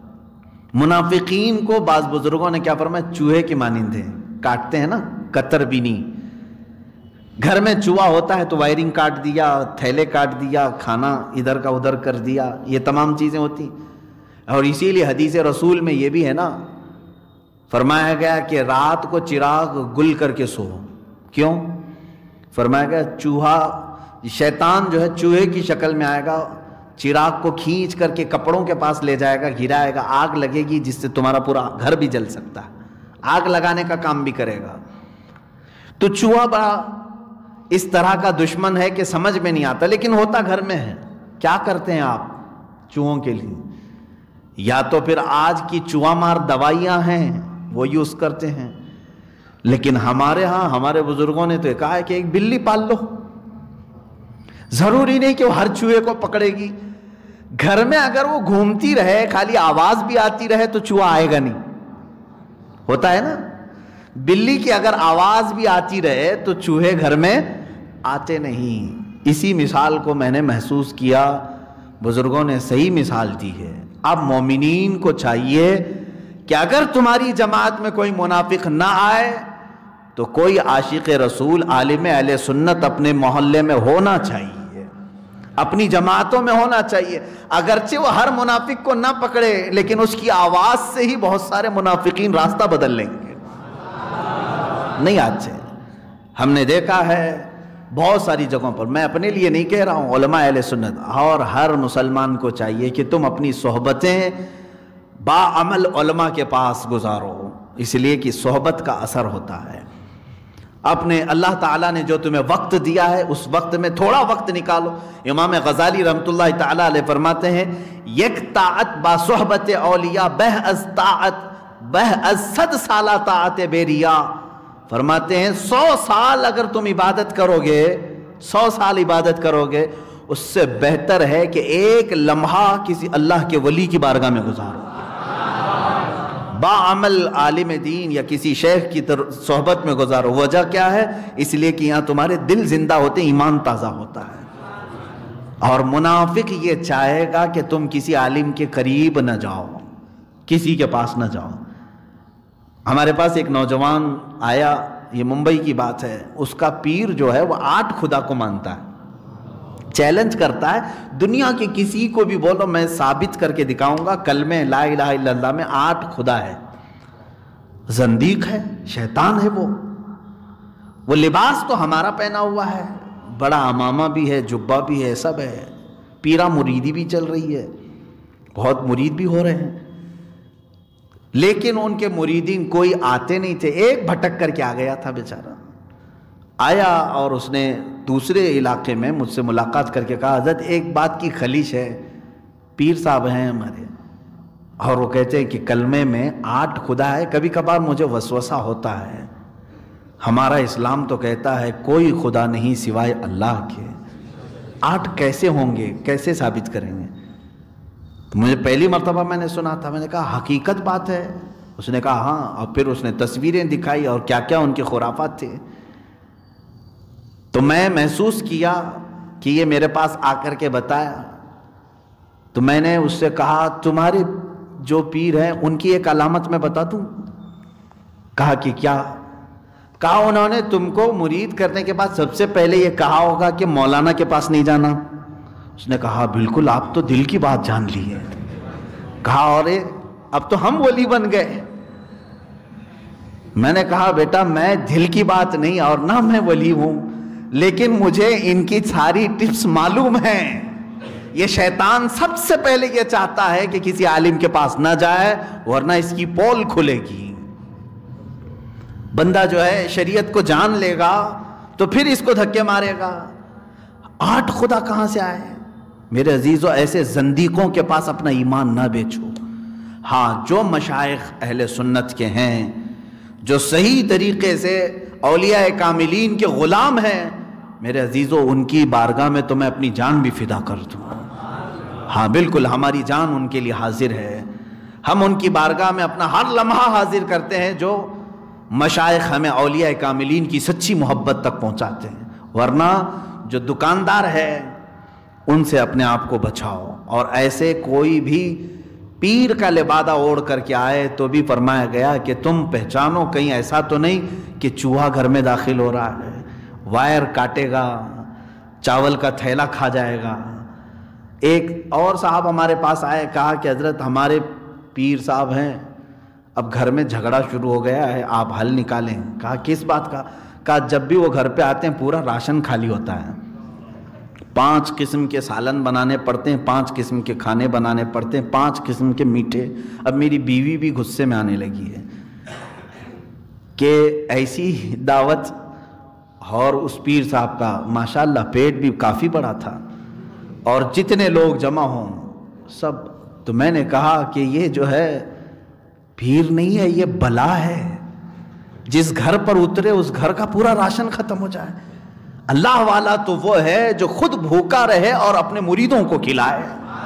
منافقین کو بعض بزرگوں نے کیا فرمایا؟ چوہے کے مانند ہیں، کاٹتے ہیں نا، قطر بھی نہیں۔ گھر میں چوہا ہوتا ہے تو وائرنگ کاٹ دیا، تھیلے کاٹ دیا، کھانا ادھر کا ادھر کر دیا، یہ تمام چیزیں ہوتی۔ اور اسی لیے حدیث رسول میں یہ بھی ہے نا، فرمایا گیا کہ رات کو چراغ گل کر کے سو۔ کیوں؟ فرمایا گیا چوہا، شیطان جو ہے چوہے کی شکل میں آئے گا، چراغ کو کھینچ کر کے کپڑوں کے پاس لے جائے گا، گرائے گا، آگ لگے گی جس سے تمہارا پورا گھر بھی جل سکتا ہے، آگ لگانے کا کام بھی کرے گا۔ تو چوہا بڑا اس طرح کا دشمن ہے کہ سمجھ میں نہیں آتا، لیکن ہوتا گھر میں ہے۔ کیا کرتے ہیں آپ چوہوں کے لیے؟ یا تو پھر آج کی چوہا مار دوائیاں ہیں وہ یوز کرتے ہیں، لیکن ہمارے ہاں ہمارے بزرگوں نے تو کہا ہے کہ ایک بلی پال لو، ضروری نہیں کہ وہ ہر چوہے کو پکڑے گی۔ گھر میں اگر وہ گھومتی رہے، خالی آواز بھی آتی رہے تو چوہا آئے گا نہیں، ہوتا ہے نا۔ بلی کی اگر آواز بھی آتی رہے تو چوہے گھر میں آتے نہیں۔ اسی مثال کو میں نے محسوس کیا، بزرگوں نے صحیح مثال دی ہے۔ اب مومنین کو چاہیے کہ اگر تمہاری جماعت میں کوئی منافق نہ آئے تو کوئی عاشق رسول، عالم اہل سنت اپنے محلے میں ہونا چاہیے، اپنی جماعتوں میں ہونا چاہیے۔ اگرچہ وہ ہر منافق کو نہ پکڑے، لیکن اس کی آواز سے ہی بہت سارے منافقین راستہ بدل لیں گے۔ نہیں آج سے ہم نے دیکھا ہے بہت ساری جگہوں پر، میں اپنے لیے نہیں کہہ رہا ہوں، علماء اہل سنت اور ہر مسلمان کو چاہیے کہ تم اپنی صحبتیں باعمل علماء کے پاس گزارو، اس لیے کہ صحبت کا اثر ہوتا ہے۔ اپنے اللہ تعالیٰ نے جو تمہیں وقت دیا ہے اس وقت میں تھوڑا وقت نکالو۔ امام غزالی رحمۃ اللہ تعالیٰ علیہ فرماتے ہیں یک طاعت با صحبت اولیاء بہ از طاعت بہ از 100 سالہ طاعت بیریا۔ فرماتے ہیں 100 سال اگر تم عبادت کرو گے، 100 سال عبادت کرو گے، اس سے بہتر ہے کہ ایک لمحہ کسی اللہ کے ولی کی بارگاہ میں گزارو، باعمل عالم دین یا کسی شیخ کی صحبت میں گزارو۔ وجہ کیا ہے؟ اس لیے کہ یہاں تمہارے دل زندہ ہوتے، ایمان تازہ ہوتا ہے۔ اور منافق یہ چاہے گا کہ تم کسی عالم کے قریب نہ جاؤ، کسی کے پاس نہ جاؤ۔ ہمارے پاس ایک نوجوان آیا، یہ ممبئی کی بات ہے، اس کا پیر جو ہے وہ 8 خدا کو مانتا ہے، چیلنج کرتا ہے دنیا کے کسی کو بھی بولو میں ثابت کر کے دکھاؤں گا کلمہ لا الہ الا اللہ میں 8 خدا ہے، زندیق ہے، شیطان ہے وہ لباس تو ہمارا پہنا ہوا ہے، بڑا امامہ بھی ہے، جبہ بھی ہے، سب ہے، پیرا مریدی بھی چل رہی ہے، بہت مرید بھی ہو رہے ہیں، لیکن ان کے مریدین کوئی آتے نہیں تھے۔ ایک بھٹک کر کے آ گیا تھا بیچارہ، آیا اور اس نے دوسرے علاقے میں مجھ سے ملاقات کر کے کہا حضرت ایک بات کی خلیش ہے، پیر صاحب ہیں ہمارے اور وہ کہتے ہیں کہ کلمے میں 8 خدا ہے، کبھی کبھار مجھے وسوسہ ہوتا ہے، ہمارا اسلام تو کہتا ہے کوئی خدا نہیں سوائے اللہ کے، 8 کیسے ہوں گے، کیسے ثابت کریں گے؟ تو مجھے پہلی مرتبہ میں نے سنا تھا، میں نے کہا حقیقت بات ہے؟ اس نے کہا ہاں، اور پھر اس نے تصویریں دکھائی اور کیا کیا ان کے خرافات تھے۔ تو میں محسوس کیا کہ یہ میرے پاس آ کر کے بتایا، تو میں نے اس سے کہا تمہارے جو پیر ہیں ان کی ایک علامت میں بتا دوں؟ کہا کہ کیا؟ کہا انہوں نے تم کو مرید کرنے کے بعد سب سے پہلے یہ کہا ہوگا کہ مولانا کے پاس نہیں جانا۔ اس نے کہا بالکل، آپ تو دل کی بات جان لی ہے۔ کہا اور اب تو ہم ولی بن گئے۔ میں نے کہا بیٹا میں دل کی بات نہیں اور نہ میں ولی ہوں، لیکن مجھے ان کی ساری ٹپس معلوم ہیں۔ یہ شیطان سب سے پہلے یہ چاہتا ہے کہ کسی عالم کے پاس نہ جائے ورنہ اس کی پول کھلے گی۔ بندہ جو ہے شریعت کو جان لے گا تو پھر اس کو دھکے مارے گا۔ 8 خدا کہاں سے آئے؟ میرے عزیزو ایسے زندیقوں کے پاس اپنا ایمان نہ بیچو۔ ہاں جو مشائخ اہل سنت کے ہیں، جو صحیح طریقے سے اولیاء کاملین کے غلام ہیں، میرے عزیزو ان کی بارگاہ میں تو میں اپنی جان بھی فدا کر دوں۔ ہاں بالکل ہماری جان ان کے لیے حاضر ہے، ہم ان کی بارگاہ میں اپنا ہر لمحہ حاضر کرتے ہیں جو مشائخ ہمیں اولیاء کاملین کی سچی محبت تک پہنچاتے ہیں۔ ورنہ جو دکاندار ہے ان سے اپنے آپ کو بچاؤ، اور ایسے کوئی بھی پیر کا لبادہ اوڑھ کر کے آئے تو بھی فرمایا گیا کہ تم پہچانو کہیں ایسا تو نہیں کہ چوہا گھر میں داخل ہو رہا ہے، وائر کاٹے گا، چاول کا تھیلا کھا جائے گا۔ ایک اور صاحب ہمارے پاس آئے، کہا کہ حضرت ہمارے پیر صاحب ہیں، اب گھر میں جھگڑا شروع ہو گیا ہے، آپ حل نکالیں۔ کہا کس بات کا؟ کہا جب بھی وہ گھر پہ آتے ہیں پورا راشن خالی ہوتا ہے، 5 قسم کے سالن بنانے پڑتے ہیں، 5 قسم کے کھانے بنانے پڑتے ہیں، 5 قسم کے میٹھے۔ اب میری بیوی بھی غصے میں آنے لگی ہے کہ ایسی دعوت، اور اس پیر صاحب کا ماشاءاللہ پیٹ بھی کافی بڑا تھا اور جتنے لوگ جمع ہوں سب۔ تو میں نے کہا کہ یہ جو ہے پیر نہیں ہے، یہ بلا ہے، جس گھر پر اترے اس گھر کا پورا راشن ختم ہو جائے۔ اللہ والا تو وہ ہے جو خود بھوکا رہے اور اپنے مریدوں کو کھلائے،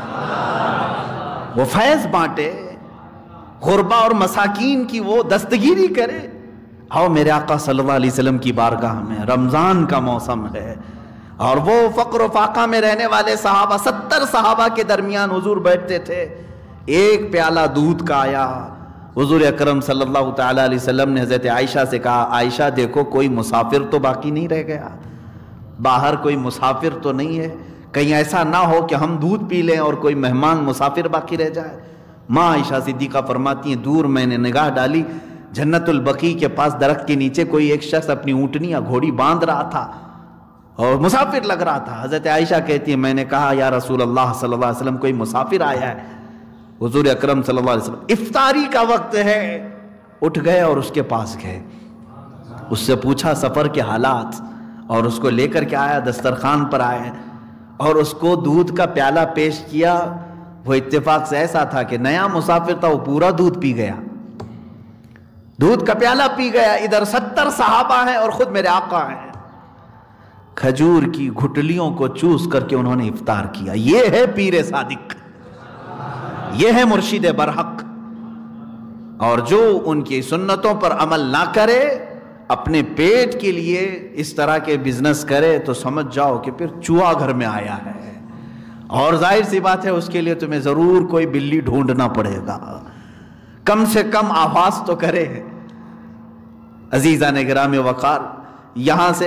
وہ فیض بانٹے، غربا اور مساکین کی وہ دستگیری کرے۔ آؤ میرے آقا صلی اللہ علیہ وسلم کی بارگاہ میں، رمضان کا موسم ہے اور وہ فقر و فاقہ میں رہنے والے صحابہ، 70 صحابہ کے درمیان حضور بیٹھتے تھے۔ ایک پیالہ دودھ کا آیا، حضور اکرم صلی اللہ تعالیٰ علیہ وسلم نے حضرت عائشہ سے کہا عائشہ دیکھو کوئی مسافر تو باقی نہیں رہ گیا، باہر کوئی مسافر تو نہیں ہے، کہیں ایسا نہ ہو کہ ہم دودھ پی لیں اور کوئی مہمان مسافر باقی رہ جائے۔ ماں عائشہ صدیقہ فرماتی ہیں دور میں نے نگاہ ڈالی، جنت البقیع کے پاس درخت کے نیچے کوئی ایک شخص اپنی اونٹنی یا گھوڑی باندھ رہا تھا اور مسافر لگ رہا تھا۔ حضرت عائشہ کہتی ہے میں نے کہا یا رسول اللہ صلی اللہ علیہ وسلم کوئی مسافر آیا ہے؟ حضور اکرم صلی اللہ علیہ وسلم افطاری کا وقت ہے، اٹھ گئے اور اس کے پاس گئے، اس سے پوچھا سفر کے حالات، اور اس کو لے کر کے آیا، دسترخوان پر آئے اور اس کو دودھ کا پیالہ پیش کیا۔ وہ اتفاق سے ایسا تھا کہ نیا مسافر تھا، وہ پورا دودھ پی گیا، دودھ کا پیالہ پی گیا۔ ادھر 70 صحابہ ہیں اور خود میرے آقا ہیں، کھجور کی گھٹلیوں کو چوس کر کے انہوں نے افطار کیا۔ یہ ہے پیر صادق، یہ ہے مرشد برحق۔ اور جو ان کی سنتوں پر عمل نہ کرے، اپنے پیٹ کے لیے اس طرح کے بزنس کرے، تو سمجھ جاؤ کہ پھر چوہا گھر میں آیا ہے، اور ظاہر سی بات ہے اس کے لیے تمہیں ضرور کوئی بلی ڈھونڈنا پڑے گا، کم سے کم آواز تو کرے۔ عزیزان گرامی وقار، یہاں سے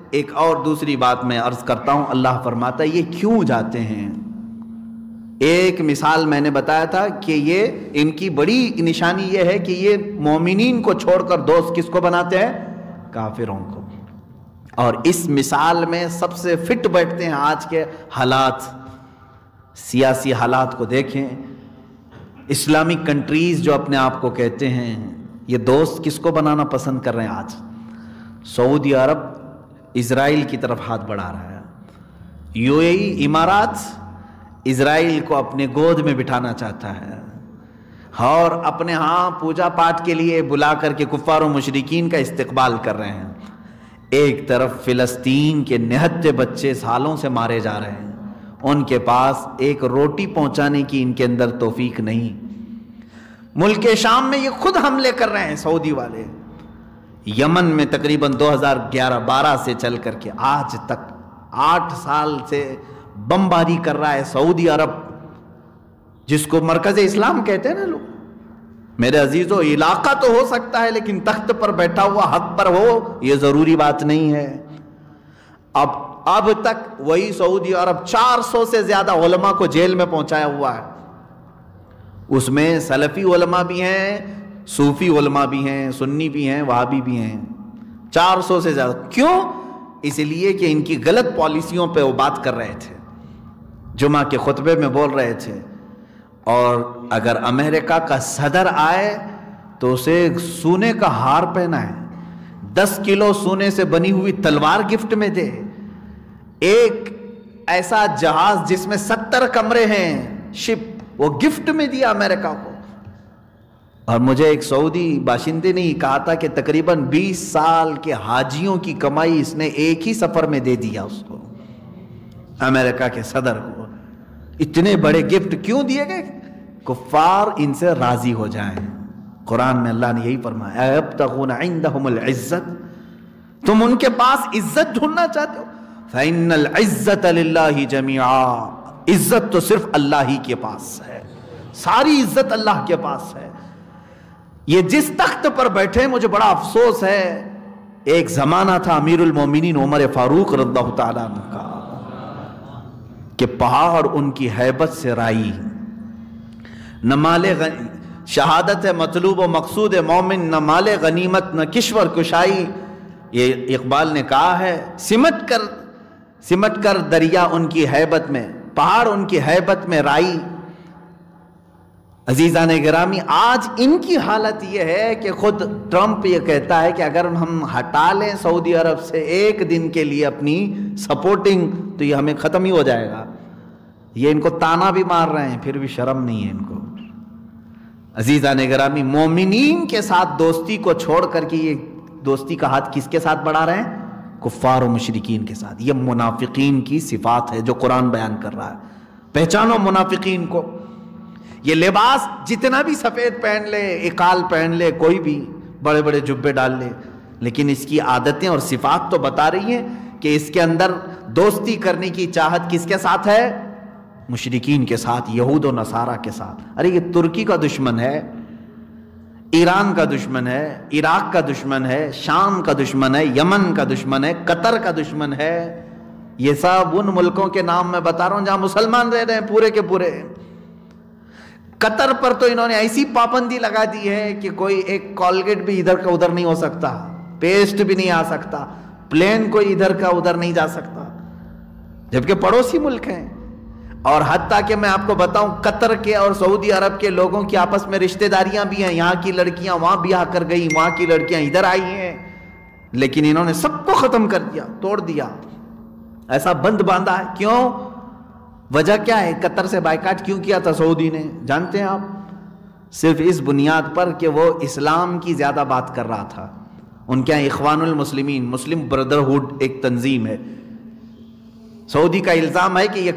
ایک اور دوسری بات میں عرض کرتا ہوں، اللہ فرماتا ہے یہ کیوں جاتے ہیں؟ ایک مثال میں نے بتایا تھا کہ یہ ان کی بڑی نشانی یہ ہے کہ یہ مومنین کو چھوڑ کر دوست کس کو بناتے ہیں؟ کافروں کو۔ اور اس مثال میں سب سے فٹ بیٹھتے ہیں آج کے حالات، سیاسی حالات کو دیکھیں۔ اسلامک کنٹریز جو اپنے آپ کو کہتے ہیں، یہ دوست کس کو بنانا پسند کر رہے ہیں آج؟ سعودی عرب اسرائیل کی طرف ہاتھ بڑھا رہا ہے، یو اے ای امارات اسرائیل کو اپنے گود میں بٹھانا چاہتا ہے، اور اپنے ہاں پوجا پاٹ کے لیے بلا کر کے کفار و مشرکین کا استقبال کر رہے ہیں۔ ایک طرف فلسطین کے نہتے بچے سالوں سے مارے جا رہے ہیں، ان کے پاس ایک روٹی پہنچانے کی ان کے اندر توفیق نہیں۔ ملک شام میں یہ خود حملے کر رہے ہیں سعودی والے، یمن میں تقریباً 2011-12 سے چل کر کے آج تک 8 سال سے بمباری کر رہا ہے سعودی عرب، جس کو مرکز اسلام کہتے ہیں نا لوگ۔ میرے عزیزو، علاقہ تو ہو سکتا ہے لیکن تخت پر بیٹھا ہوا حق پر ہو یہ ضروری بات نہیں ہے۔ اب تک وہی سعودی عرب 400 سے زیادہ علماء کو جیل میں پہنچایا ہوا ہے، اس میں سلفی علماء بھی ہیں، صوفی علماء بھی ہیں، سنی بھی ہیں، وہابی بھی ہیں، 400 سے زیادہ۔ کیوں؟ اس لیے کہ ان کی غلط پالیسیوں پہ وہ بات کر رہے تھے، جمعہ کے خطبے میں بول رہے تھے، اور اگر امریکہ کا صدر آئے تو اسے سونے کا ہار پہنائے، 10 کلو سونے سے بنی ہوئی تلوار گفٹ میں دے، ایک ایسا جہاز جس میں 70 کمرے ہیں شپ، وہ گفٹ میں دیا امریکہ کو۔ اور مجھے ایک سعودی باشندے نے کہا تھا کہ تقریباً 20 سال کے حاجیوں کی کمائی اس نے ایک ہی سفر میں دے دیا اس کو، امریکہ کے صدر کو۔ اتنے بڑے گفٹ کیوں دیے گئے؟ کفار ان سے راضی ہو جائیں۔ قرآن میں اللہ نے یہی فرمایا، ایبتغون عندہم العزت، تم ان کے پاس عزت ڈھونڈنا چاہتے ہو؟ فإن العزت للہ جمیعا، عزت تو صرف اللہ ہی کے پاس ہے، ساری عزت اللہ کے پاس ہے۔ یہ جس تخت پر بیٹھے، مجھے بڑا افسوس ہے، ایک زمانہ تھا امیر المومنین عمر فاروق رضی اللہ تعالیٰ عنہ کا، کہ پہاڑ ان کی ہیبت سے رائی، نہ مال شہادت ہے مطلوب و مقصود مومن، نہ مال غنیمت، نہ کشور کشائی۔ یہ اقبال نے کہا ہے، سمٹ کر دریا ان کی ہیبت میں، پہاڑ ان کی ہیبت میں رائی۔ عزیزان گرامی، آج ان کی حالت یہ ہے کہ خود ٹرمپ یہ کہتا ہے کہ اگر ہم ہٹا لیں سعودی عرب سے ایک دن کے لیے اپنی سپورٹنگ تو یہ ہمیں ختم ہی ہو جائے گا۔ یہ ان کو تانا بھی مار رہے ہیں، پھر بھی شرم نہیں ہے ان کو۔ عزیزان گرامی، مومنین کے ساتھ دوستی کو چھوڑ کر کے یہ دوستی کا ہاتھ کس کے ساتھ بڑھا رہے ہیں؟ کفار و مشرکین کے ساتھ۔ یہ منافقین کی صفات ہے جو قرآن بیان کر رہا ہے۔ پہچانو منافقین کو۔ یہ لباس جتنا بھی سفید پہن لے، اقال پہن لے، کوئی بھی بڑے بڑے جبے ڈال لے، لیکن اس کی عادتیں اور صفات تو بتا رہی ہیں کہ اس کے اندر دوستی کرنے کی چاہت کس کے ساتھ ہے؟ مشرکین کے ساتھ، یہود و نصارہ کے ساتھ۔ ارے یہ ترکی کا دشمن ہے، ایران کا دشمن ہے، عراق کا دشمن ہے، شام کا دشمن ہے، یمن کا دشمن ہے، قطر کا دشمن ہے۔ یہ سب ان ملکوں کے نام میں بتا رہا ہوں جہاں مسلمان رہ رہے ہیں پورے کے پورے۔ قطر پر تو انہوں نے ایسی پابندی لگا دی ہے کہ کوئی ایک کولگیٹ بھی ادھر کا ادھر نہیں ہو سکتا، پیسٹ بھی نہیں آ سکتا، پلین کوئی ادھر کا ادھر نہیں جا سکتا، جبکہ پڑوسی ملک ہیں۔ اور حتیٰ کہ میں آپ کو بتاؤں، قطر کے اور سعودی عرب کے لوگوں کی آپس میں رشتہ داریاں بھی ہیں، یہاں کی لڑکیاں وہاں بیاہ کر گئی، وہاں کی لڑکیاں ادھر آئی ہیں، لیکن انہوں نے سب کو ختم کر دیا، توڑ دیا، ایسا بند باندھا ہے۔ کیوں؟ وجہ کیا ہے؟ قطر سے بائیکاٹ کیوں کیا تھا سعودی نے؟ جانتے ہیں آپ؟ صرف اس بنیاد پر کہ وہ اسلام کی زیادہ بات کر رہا تھا۔ ان کے یہاں اخوان المسلمین، مسلم بردرہوڈ ایک تنظیم ہے، سعودی کا الزام ہے کہ یہ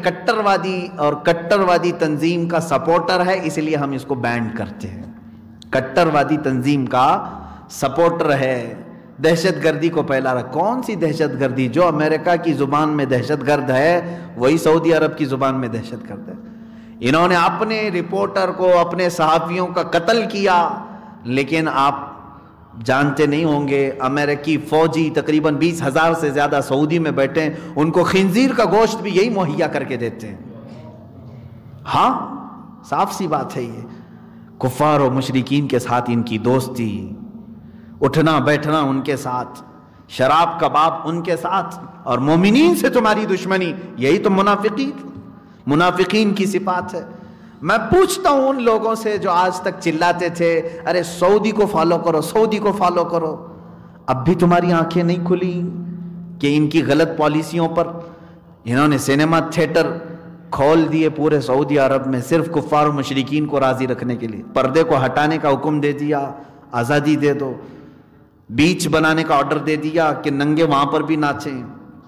کٹر وادی تنظیم کا سپورٹر ہے، اس لیے ہم اس کو بینڈ کرتے ہیں۔ کٹر وادی تنظیم کا سپورٹر ہے، دہشت گردی کو پھیلا رہا۔ کون سی دہشت گردی؟ جو امریکہ کی زبان میں دہشت گرد ہے وہی سعودی عرب کی زبان میں دہشت گرد ہے۔ انہوں نے اپنے رپورٹر کو، اپنے صحافیوں کا قتل کیا، لیکن آپ جانتے نہیں ہوں گے امریکی فوجی تقریباً 20,000 سے زیادہ سعودی میں بیٹھے ہیں، ان کو خنزیر کا گوشت بھی یہی مہیا کر کے دیتے ہیں۔ ہاں صاف سی بات ہے، یہ کفار و مشرکین کے ساتھ ان کی دوستی، اٹھنا بیٹھنا ان کے ساتھ، شراب کباب ان کے ساتھ، اور مومنین سے تمہاری دشمنی، یہی تو منافقین کی صفات ہے۔ میں پوچھتا ہوں ان لوگوں سے جو آج تک چلاتے تھے ارے سعودی کو فالو کرو، سعودی کو فالو کرو، اب بھی تمہاری آنکھیں نہیں کھلی کہ ان کی غلط پالیسیوں پر انہوں نے سینما تھیٹر کھول دیے پورے سعودی عرب میں صرف کفار و مشرکین کو راضی رکھنے کے لیے، پردے کو ہٹانے کا حکم دے دیا، آزادی دے دو، بیچ بنانے کا آرڈر دے دیا کہ ننگے وہاں پر بھی ناچیں۔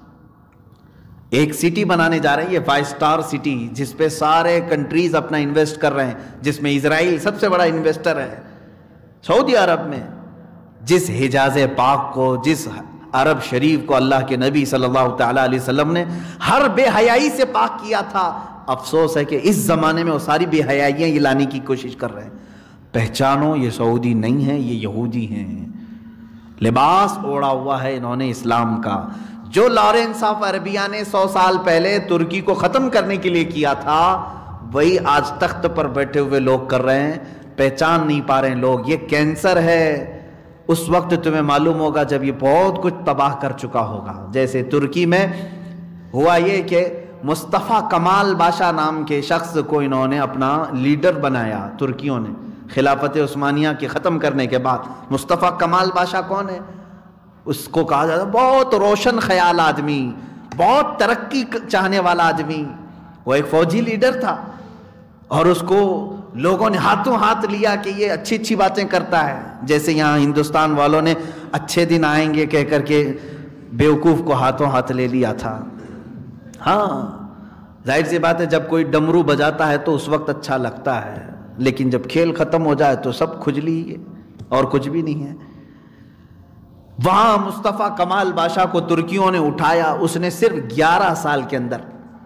ایک سٹی بنانے جا رہے ہیں، یہ 5 اسٹار سٹی، جس پہ سارے کنٹریز اپنا انویسٹ کر رہے ہیں، جس میں اسرائیل سب سے بڑا انویسٹر ہے سعودی عرب میں، جس حجاز پاک کو، جس عرب شریف کو اللہ کے نبی صلی اللہ تعالیٰ علیہ وسلم نے ہر بے حیائی سے پاک کیا تھا، افسوس ہے کہ اس زمانے میں وہ ساری بے حیائیاں یہ لانے کی کوشش کر رہے ہیں۔ پہچانو یہ سعودی نہیں ہیں، یہ یہودی ہیں، لباس اوڑا ہوا ہے انہوں نے اسلام کا۔ جو لارنس آف عربیہ نے 100 سال پہلے ترکی کو ختم کرنے کے لیے کیا تھا، وہی آج تخت پر بیٹھے ہوئے لوگ کر رہے ہیں، پہچان نہیں پا رہے ہیں لوگ۔ یہ کینسر ہے، اس وقت تمہیں معلوم ہوگا جب یہ بہت کچھ تباہ کر چکا ہوگا۔ جیسے ترکی میں ہوا یہ کہ مصطفیٰ کمال باشا نام کے شخص کو انہوں نے اپنا لیڈر بنایا، ترکیوں نے خلافت عثمانیہ کے ختم کرنے کے بعد۔ مصطفیٰ کمال باشا کون ہے؟ اس کو کہا جاتا ہے بہت روشن خیال آدمی، بہت ترقی چاہنے والا آدمی۔ وہ ایک فوجی لیڈر تھا اور اس کو لوگوں نے ہاتھوں ہاتھ لیا کہ یہ اچھی اچھی باتیں کرتا ہے، جیسے یہاں ہندوستان والوں نے اچھے دن آئیں گے کہہ کر کے بیوقوف کو ہاتھوں ہاتھ لے لیا تھا۔ ہاں ظاہر سی بات ہے، جب کوئی ڈمرو بجاتا ہے تو اس وقت اچھا لگتا ہے، لیکن جب کھیل ختم ہو جائے تو سب کھجلی ہے اور کچھ بھی نہیں ہے۔ وہاں مصطفیٰ کمال باشا کو ترکیوں نے اٹھایا، اس نے صرف 11 سال کے اندر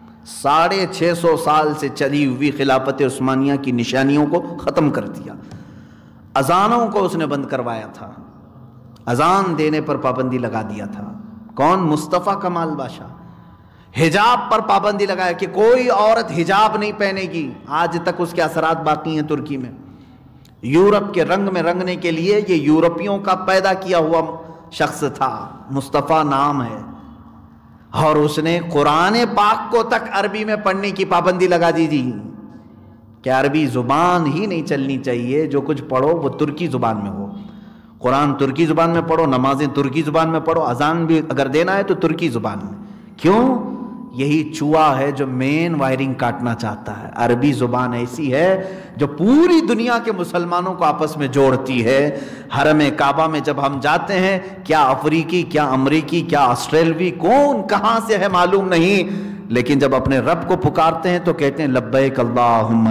650 سال سے چلی ہوئی خلافت عثمانیہ کی نشانیوں کو ختم کر دیا۔ اذانوں کو اس نے بند کروایا تھا، اذان دینے پر پابندی لگا دیا تھا۔ کون؟ مصطفیٰ کمال باشا۔ حجاب پر پابندی لگایا کہ کوئی عورت حجاب نہیں پہنے گی، آج تک اس کے اثرات باقی ہیں ترکی میں۔ یورپ کے رنگ میں رنگنے کے لیے یہ یورپیوں کا پیدا کیا ہوا شخص تھا، مصطفیٰ نام ہے، اور اس نے قرآن پاک کو تک عربی میں پڑھنے کی پابندی لگا دی تھی کہ عربی زبان ہی نہیں چلنی چاہیے، جو کچھ پڑھو وہ ترکی زبان میں ہو، قرآن ترکی زبان میں پڑھو، نمازیں ترکی زبان میں پڑھو، اذان بھی اگر دینا ہے تو ترکی زبان میں۔ کیوں؟ یہی چوہا ہے جو مین وائرنگ کاٹنا چاہتا ہے۔ عربی زبان ایسی ہے جو پوری دنیا کے مسلمانوں کو آپس میں جوڑتی ہے۔ حرم کعبہ میں جب ہم جاتے ہیں، کیا افریقی، کیا امریکی، کیا آسٹریلوی، کون کہاں سے ہے معلوم نہیں، لیکن جب اپنے رب کو پکارتے ہیں تو کہتے ہیں لبیک اللہم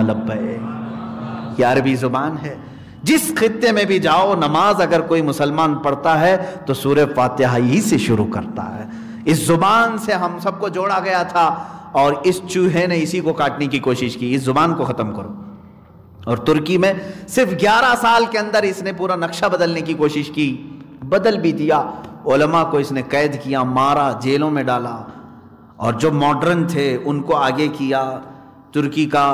لبیک۔ یہ عربی زبان ہے۔ جس خطے میں بھی جاؤ، نماز اگر کوئی مسلمان پڑھتا ہے تو سورہ فاتحہ ہی سے شروع کرتا ہے۔ اس زبان سے ہم سب کو جوڑا گیا تھا، اور اس چوہے نے اسی کو کاٹنے کی کوشش کی۔ اس زبان کو ختم کرو۔ اور ترکی میں صرف 11 سال کے اندر اس نے پورا نقشہ بدلنے کی کوشش کی، بدل بھی دیا۔ علماء کو اس نے قید کیا، مارا، جیلوں میں ڈالا، اور جو ماڈرن تھے ان کو آگے کیا۔ ترکی کا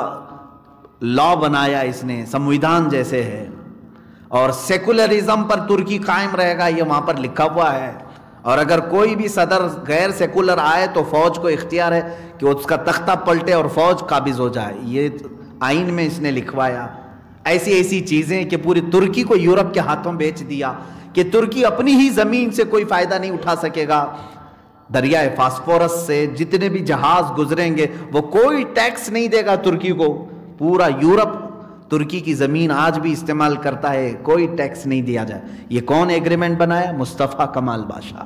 لا بنایا اس نے، سمویدھان جیسے ہے، اور سیکولرزم پر ترکی قائم رہے گا، یہ وہاں پر لکھا ہوا ہے۔ اور اگر کوئی بھی صدر غیر سیکولر آئے تو فوج کو اختیار ہے کہ اس کا تختہ پلٹے اور فوج قابض ہو جائے، یہ آئین میں اس نے لکھوایا۔ ایسی ایسی چیزیں کہ پوری ترکی کو یورپ کے ہاتھوں بیچ دیا کہ ترکی اپنی ہی زمین سے کوئی فائدہ نہیں اٹھا سکے گا۔ دریائے فاسفورس سے جتنے بھی جہاز گزریں گے وہ کوئی ٹیکس نہیں دے گا ترکی کو۔ پورا یورپ ترکی کی زمین آج بھی استعمال کرتا ہے، کوئی ٹیکس نہیں دیا جائے۔ یہ کون ایگریمنٹ بنایا؟ مصطفیٰ کمال باشا،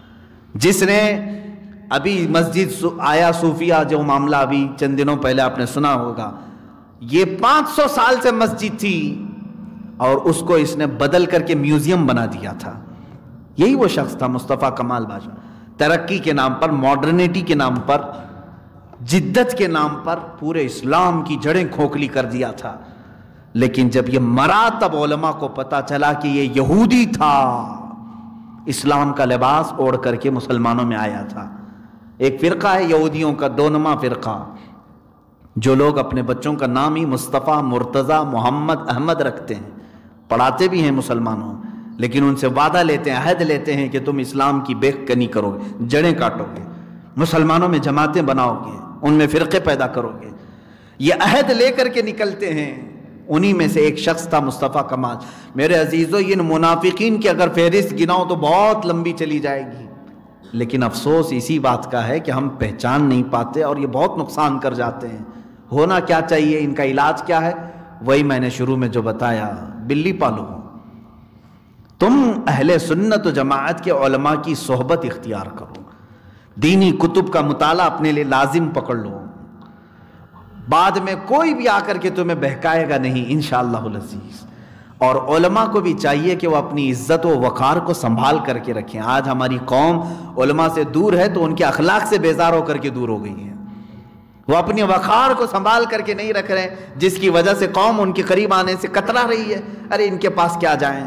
جس نے ابھی مسجد آیا صوفیہ جو معاملہ ابھی چند دنوں پہلے آپ نے سنا ہوگا، یہ 500 سال سے مسجد تھی اور اس کو اس نے بدل کر کے میوزیم بنا دیا تھا۔ یہی وہ شخص تھا مصطفیٰ کمال باشا۔ ترقی کے نام پر، ماڈرنیٹی کے نام پر، جدت کے نام پر پورے اسلام کی جڑیں کھوکھلی کر دیا تھا۔ لیکن جب یہ مرا تب علماء کو پتا چلا کہ یہ یہودی تھا، اسلام کا لباس اوڑھ کر کے مسلمانوں میں آیا تھا۔ ایک فرقہ ہے یہودیوں کا، دو نما فرقہ، جو لوگ اپنے بچوں کا نام ہی مصطفیٰ، مرتضیٰ، محمد، احمد رکھتے ہیں، پڑھاتے بھی ہیں مسلمانوں، لیکن ان سے وعدہ لیتے ہیں، عہد لیتے ہیں کہ تم اسلام کی بیخ کنی کرو گے، جڑیں کاٹو گے، مسلمانوں میں جماعتیں بناؤ گے، ان میں فرقے پیدا کرو گے، یہ عہد لے کر کے نکلتے ہیں۔ انہی میں سے ایک شخص تھا مصطفیٰ کمال۔ میرے عزیزو، ان منافقین کی اگر فہرست گناؤ تو بہت لمبی چلی جائے گی، لیکن افسوس اسی بات کا ہے کہ ہم پہچان نہیں پاتے اور یہ بہت نقصان کر جاتے ہیں۔ ہونا کیا چاہیے، ان کا علاج کیا ہے؟ وہی میں نے شروع میں جو بتایا، بلی پالو، تم اہل سنت و جماعت کے علماء کی صحبت اختیار کرو، دینی کتب کا مطالعہ اپنے لیے لازم پکڑ لو، بعد میں کوئی بھی آ کر کے تمہیں بہکائے گا نہیں انشاءاللہ العزیز۔ اور علماء کو بھی چاہیے کہ وہ اپنی عزت و وقار کو سنبھال کر کے رکھیں۔ آج ہماری قوم علماء سے دور ہے تو ان کے اخلاق سے بیزار ہو کر کے دور ہو گئی ہے، وہ اپنی وقار کو سنبھال کر کے نہیں رکھ رہے، جس کی وجہ سے قوم ان کے قریب آنے سے کترا رہی ہے، ارے ان کے پاس کیا جائیں۔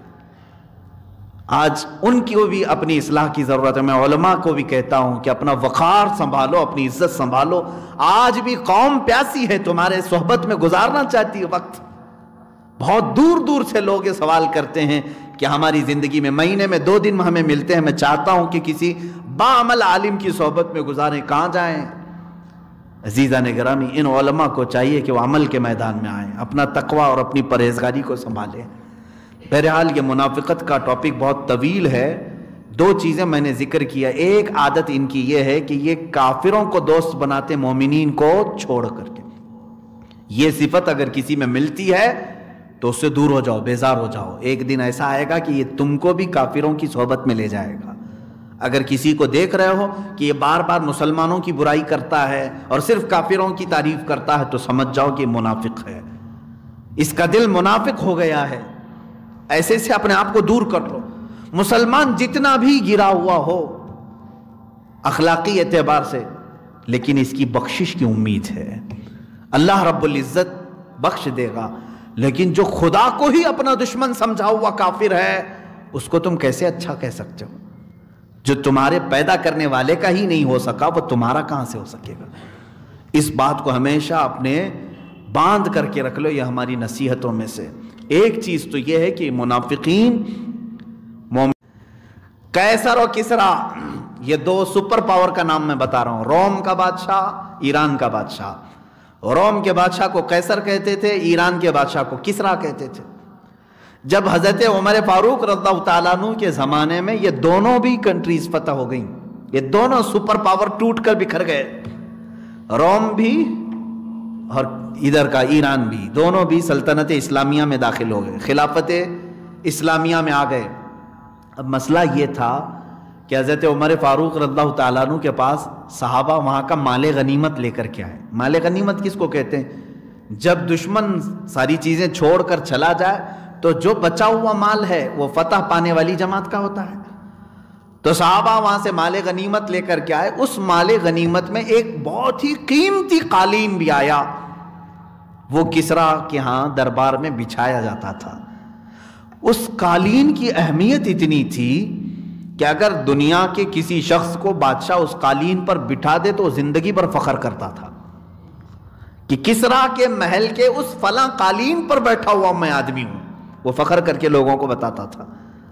آج ان کی بھی اپنی اصلاح کی ضرورت ہے۔ میں علماء کو بھی کہتا ہوں کہ اپنا وقار سنبھالو، اپنی عزت سنبھالو۔ آج بھی قوم پیاسی ہے، تمہارے صحبت میں گزارنا چاہتی ہے وقت۔ بہت دور دور سے لوگ یہ سوال کرتے ہیں کہ ہماری زندگی میں مہینے میں 2 دن ہمیں ملتے ہیں، میں چاہتا ہوں کہ کسی باعمل عالم کی صحبت میں گزاریں، کہاں جائیں؟ عزیزان گرامی، ان علماء کو چاہیے کہ وہ عمل کے میدان میں آئیں، اپنا تقوی اور اپنی پرہیزگاری کو سنبھالیں۔ بہرحال یہ منافقت کا ٹاپک بہت طویل ہے، 2 چیزیں میں نے ذکر کیا۔ ایک عادت ان کی یہ ہے کہ یہ کافروں کو دوست بناتے، مومنین کو چھوڑ کر کے۔ یہ صفت اگر کسی میں ملتی ہے تو اس سے دور ہو جاؤ، بیزار ہو جاؤ۔ ایک دن ایسا آئے گا کہ یہ تم کو بھی کافروں کی صحبت میں لے جائے گا۔ اگر کسی کو دیکھ رہے ہو کہ یہ بار بار مسلمانوں کی برائی کرتا ہے اور صرف کافروں کی تعریف کرتا ہے تو سمجھ جاؤ کہ یہ منافق ہے، اس کا دل منافق ہو گیا ہے۔ ایسے سے اپنے آپ کو دور کر لو۔ مسلمان جتنا بھی گرا ہوا ہو اخلاقی اعتبار سے، لیکن اس کی بخشش کی امید ہے، اللہ رب العزت بخش دے گا۔ لیکن جو خدا کو ہی اپنا دشمن سمجھا ہوا کافر ہے، اس کو تم کیسے اچھا کہہ سکتے ہو؟ جو تمہارے پیدا کرنے والے کا ہی نہیں ہو سکا، وہ تمہارا کہاں سے ہو سکے گا؟ اس بات کو ہمیشہ اپنے باندھ کر کے رکھ لو، یہ ہماری نصیحتوں میں سے ایک چیز تو یہ ہے کہ منافقین قیصر و کسریٰ، یہ 2 سپر پاور کا نام میں بتا رہا ہوں، روم کا بادشاہ، ایران کا بادشاہ۔ روم کے بادشاہ کو قیصر کہتے تھے، ایران کے بادشاہ کو کسریٰ کہتے تھے۔ جب حضرت عمر فاروق رضی اللہ تعالیٰ عنہ کے زمانے میں یہ دونوں بھی کنٹریز فتح ہو گئیں، یہ دونوں سپر پاور ٹوٹ کر بکھر گئے، روم بھی اور ادھر کا ایران بھی، دونوں بھی سلطنت اسلامیہ میں داخل ہو گئے، خلافت اسلامیہ میں آ گئے۔ اب مسئلہ یہ تھا کہ حضرت عمر فاروق رضی اللہ تعالیٰ عنہ کے پاس صحابہ وہاں کا مال غنیمت لے کر کے آئے۔ مال غنیمت کس کو کہتے ہیں؟ جب دشمن ساری چیزیں چھوڑ کر چلا جائے تو جو بچا ہوا مال ہے وہ فتح پانے والی جماعت کا ہوتا ہے۔ تو صحابہ وہاں سے مال غنیمت لے کر کے آئے۔ اس مال غنیمت میں ایک بہت ہی قیمتی قالین بھی آیا، وہ کسریٰ کے ہاں دربار میں بچھایا جاتا تھا۔ اس قالین کی اہمیت اتنی تھی کہ اگر دنیا کے کسی شخص کو بادشاہ اس قالین پر بٹھا دے تو زندگی پر فخر کرتا تھا کہ کسریٰ کے محل کے اس فلاں قالین پر بیٹھا ہوا میں آدمی ہوں۔ وہ فخر کر کے لوگوں کو بتاتا تھا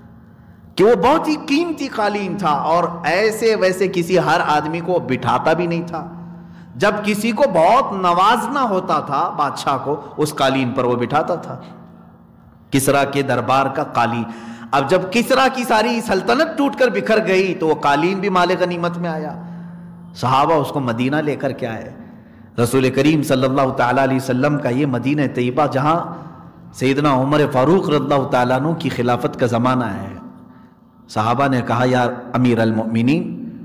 کہ وہ بہت ہی قیمتی قالین تھا، اور ایسے ویسے کسی ہر آدمی کو بٹھاتا بھی نہیں تھا۔ جب کسی کو بہت نوازنا ہوتا تھا بادشاہ کو، اس قالین پر وہ بٹھاتا تھا، کسریٰ کے دربار کا قالین۔ اب جب کسریٰ کی ساری سلطنت ٹوٹ کر بکھر گئی تو وہ قالین بھی مال غنیمت میں آیا۔ صحابہ اس کو مدینہ لے کر کے آئے۔ رسول کریم صلی اللہ تعالیٰ علیہ وسلم کا یہ مدینہ طیبہ جہاں سیدنا عمر فاروق رضی اللہ تعالیٰ عنہ کی خلافت کا زمانہ ہے، صحابہ نے کہا یا امیر المؤمنین،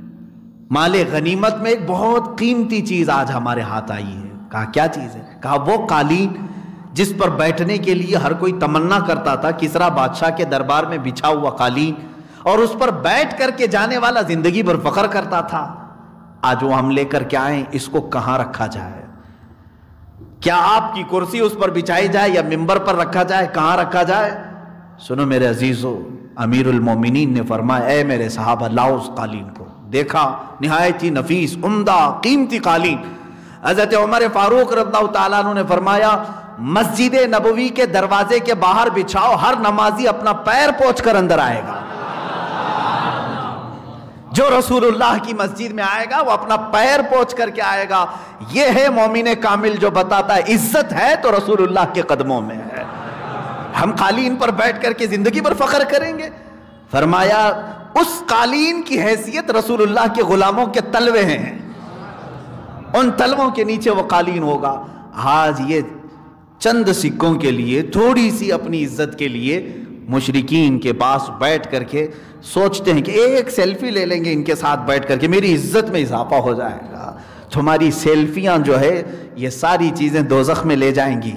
مال غنیمت میں ایک بہت قیمتی چیز آج ہمارے ہاتھ آئی ہے۔ کہا کیا چیز ہے؟ کہا وہ قالین جس پر بیٹھنے کے لیے ہر کوئی تمنا کرتا تھا، کسریٰ بادشاہ کے دربار میں بچھا ہوا قالین، اور اس پر بیٹھ کر کے جانے والا زندگی بھر فخر کرتا تھا، آج وہ ہم لے کر کے آئیں، اس کو کہاں رکھا جائے؟ کیا آپ کی کرسی اس پر بچھائی جائے یا منبر پر رکھا جائے؟ کہاں رکھا جائے؟ سنو میرے عزیزو، امیر المومنین نے فرمایا اے میرے صحابہ لاؤ اس قالین کو۔ دیکھا نہایت ہی نفیس عمدہ قیمتی قالین۔ حضرت عمر فاروق رضی اللہ تعالیٰ عنہ نے فرمایا مسجد نبوی کے دروازے کے باہر بچھاؤ، ہر نمازی اپنا پیر پوچھ کر اندر آئے گا۔ جو رسول اللہ کی مسجد میں آئے گا وہ اپنا پیر پوچھ کر کے آئے گا۔ یہ ہے مومن کامل جو بتاتا ہے عزت ہے تو رسول اللہ کے قدموں میں ہے۔ ہم قالین پر بیٹھ کر کے زندگی پر فخر کریں گے؟ فرمایا اس قالین کی حیثیت رسول اللہ کے غلاموں کے تلوے ہیں، ان تلووں کے نیچے وہ قالین ہوگا۔ آج یہ چند سکوں کے لیے، تھوڑی سی اپنی عزت کے لیے مشرکین کے پاس بیٹھ کر کے سوچتے ہیں کہ ایک سیلفی لے لیں گے ان کے ساتھ بیٹھ کر کے میری عزت میں اضافہ ہو جائے گا۔ تمہاری سیلفیاں جو ہے یہ ساری چیزیں دوزخ میں لے جائیں گی۔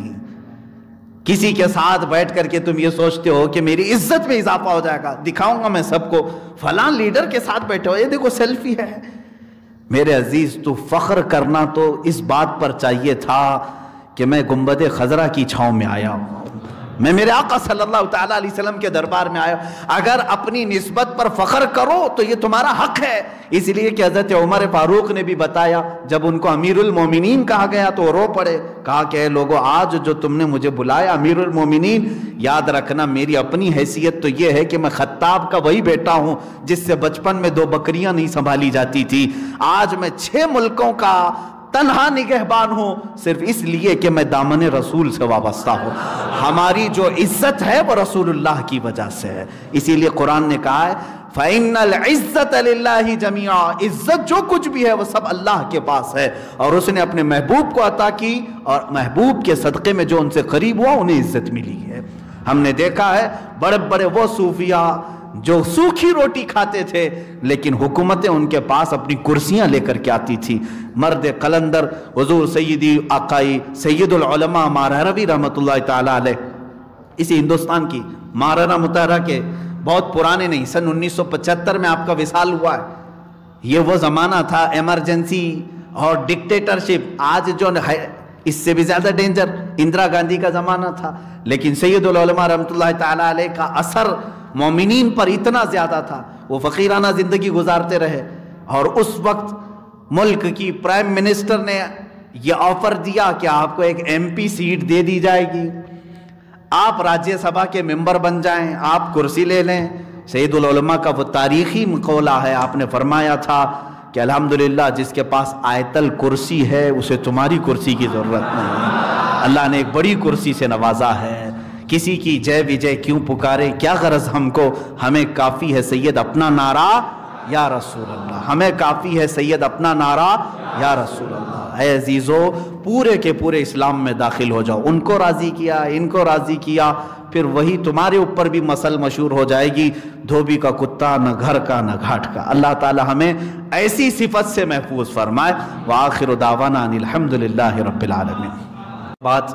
کسی کے ساتھ بیٹھ کر کے تم یہ سوچتے ہو کہ میری عزت میں اضافہ ہو جائے گا، دکھاؤں گا میں سب کو فلاں لیڈر کے ساتھ بیٹھے ہو، یہ دیکھو سیلفی ہے۔ میرے عزیز تو فخر کرنا تو اس بات پر چاہیے تھا کہ میں گنبد خضرا کی چھاؤں میں آیا ہوں، میں میرے آقا صلی اللہ تعالیٰ علیہ وسلم کے دربار میں آیا ہوں۔ اگر اپنی نسبت پر فخر کرو تو یہ تمہارا حق ہے، اس لیے کہ حضرت عمر فاروق نے بھی بتایا، جب ان کو امیر المومنین کہا گیا تو رو پڑے، کہا کہ اے لوگو آج جو تم نے مجھے بلایا امیر المومنین، یاد رکھنا میری اپنی حیثیت تو یہ ہے کہ میں خطاب کا وہی بیٹا ہوں جس سے بچپن میں 2 بکریاں نہیں سنبھالی جاتی تھی، آج میں 6 ملکوں کا تنہا نگہبان ہوں، صرف اس لیے کہ میں دامن رسول سے وابستہ ہوں۔ ہماری جو عزت ہے وہ رسول اللہ کی وجہ سے ہے، اسی لیے قرآن نے کہا ہے فَإِنَّ الْعِزَّةَ لِلَّهِ جَمِيعًا، عزت جو کچھ بھی ہے وہ سب اللہ کے پاس ہے، اور اس نے اپنے محبوب کو عطا کی، اور محبوب کے صدقے میں جو ان سے قریب ہوا انہیں عزت ملی ہے۔ ہم نے دیکھا ہے بڑے بڑے وہ صوفیاء جو سوکھی روٹی کھاتے تھے لیکن حکومتیں ان کے پاس اپنی کرسیاں لے کر کے آتی تھی۔ مرد قلندر حضور سیدی آقائی سید العلماء ماہروی رحمۃ اللہ تعالیٰ علیہ، اسی ہندوستان کی مہارانا متحرہ کے بہت پرانے نہیں، سن 1975 میں آپ کا وصال ہوا ہے۔ یہ وہ زمانہ تھا ایمرجنسی اور ڈکٹیٹرشپ، آج جو ہے اس سے بھی زیادہ ڈینجر اندرا گاندھی کا زمانہ تھا، لیکن سید العلماء رحمۃ اللہ تعالیٰ علیہ کا اثر مومنین پر اتنا زیادہ تھا، وہ فقیرانہ زندگی گزارتے رہے، اور اس وقت ملک کی پرائم منسٹر نے یہ آفر دیا کہ آپ کو ایک MP سیٹ دے دی جائے گی، آپ راجیہ سبھا کے ممبر بن جائیں، آپ کرسی لے لیں۔ سید العلماء کا وہ تاریخی مقولہ ہے، آپ نے فرمایا تھا کہ الحمدللہ جس کے پاس آیت الکرسی ہے اسے تمہاری کرسی کی ضرورت نہیں، اللہ نے ایک بڑی کرسی سے نوازا ہے، کسی کی جے وجے کیوں پکارے، کیا غرض ہم کو، ہمیں کافی ہے سید اپنا نعرہ یا رسول اللہ، ہمیں کافی ہے سید اپنا نعرہ یا رسول اللہ۔ اے عزیزو پورے کے پورے اسلام میں داخل ہو جاؤ، ان کو راضی کیا، ان کو راضی کیا، پھر وہی تمہارے اوپر بھی مسل مشہور ہو جائے گی، دھوبی کا کتا نہ گھر کا نہ گھاٹ کا۔ اللہ تعالی ہمیں ایسی صفت سے محفوظ فرمائے۔ وآخر دعوانا ان الحمدللہ رب العالمین۔ بات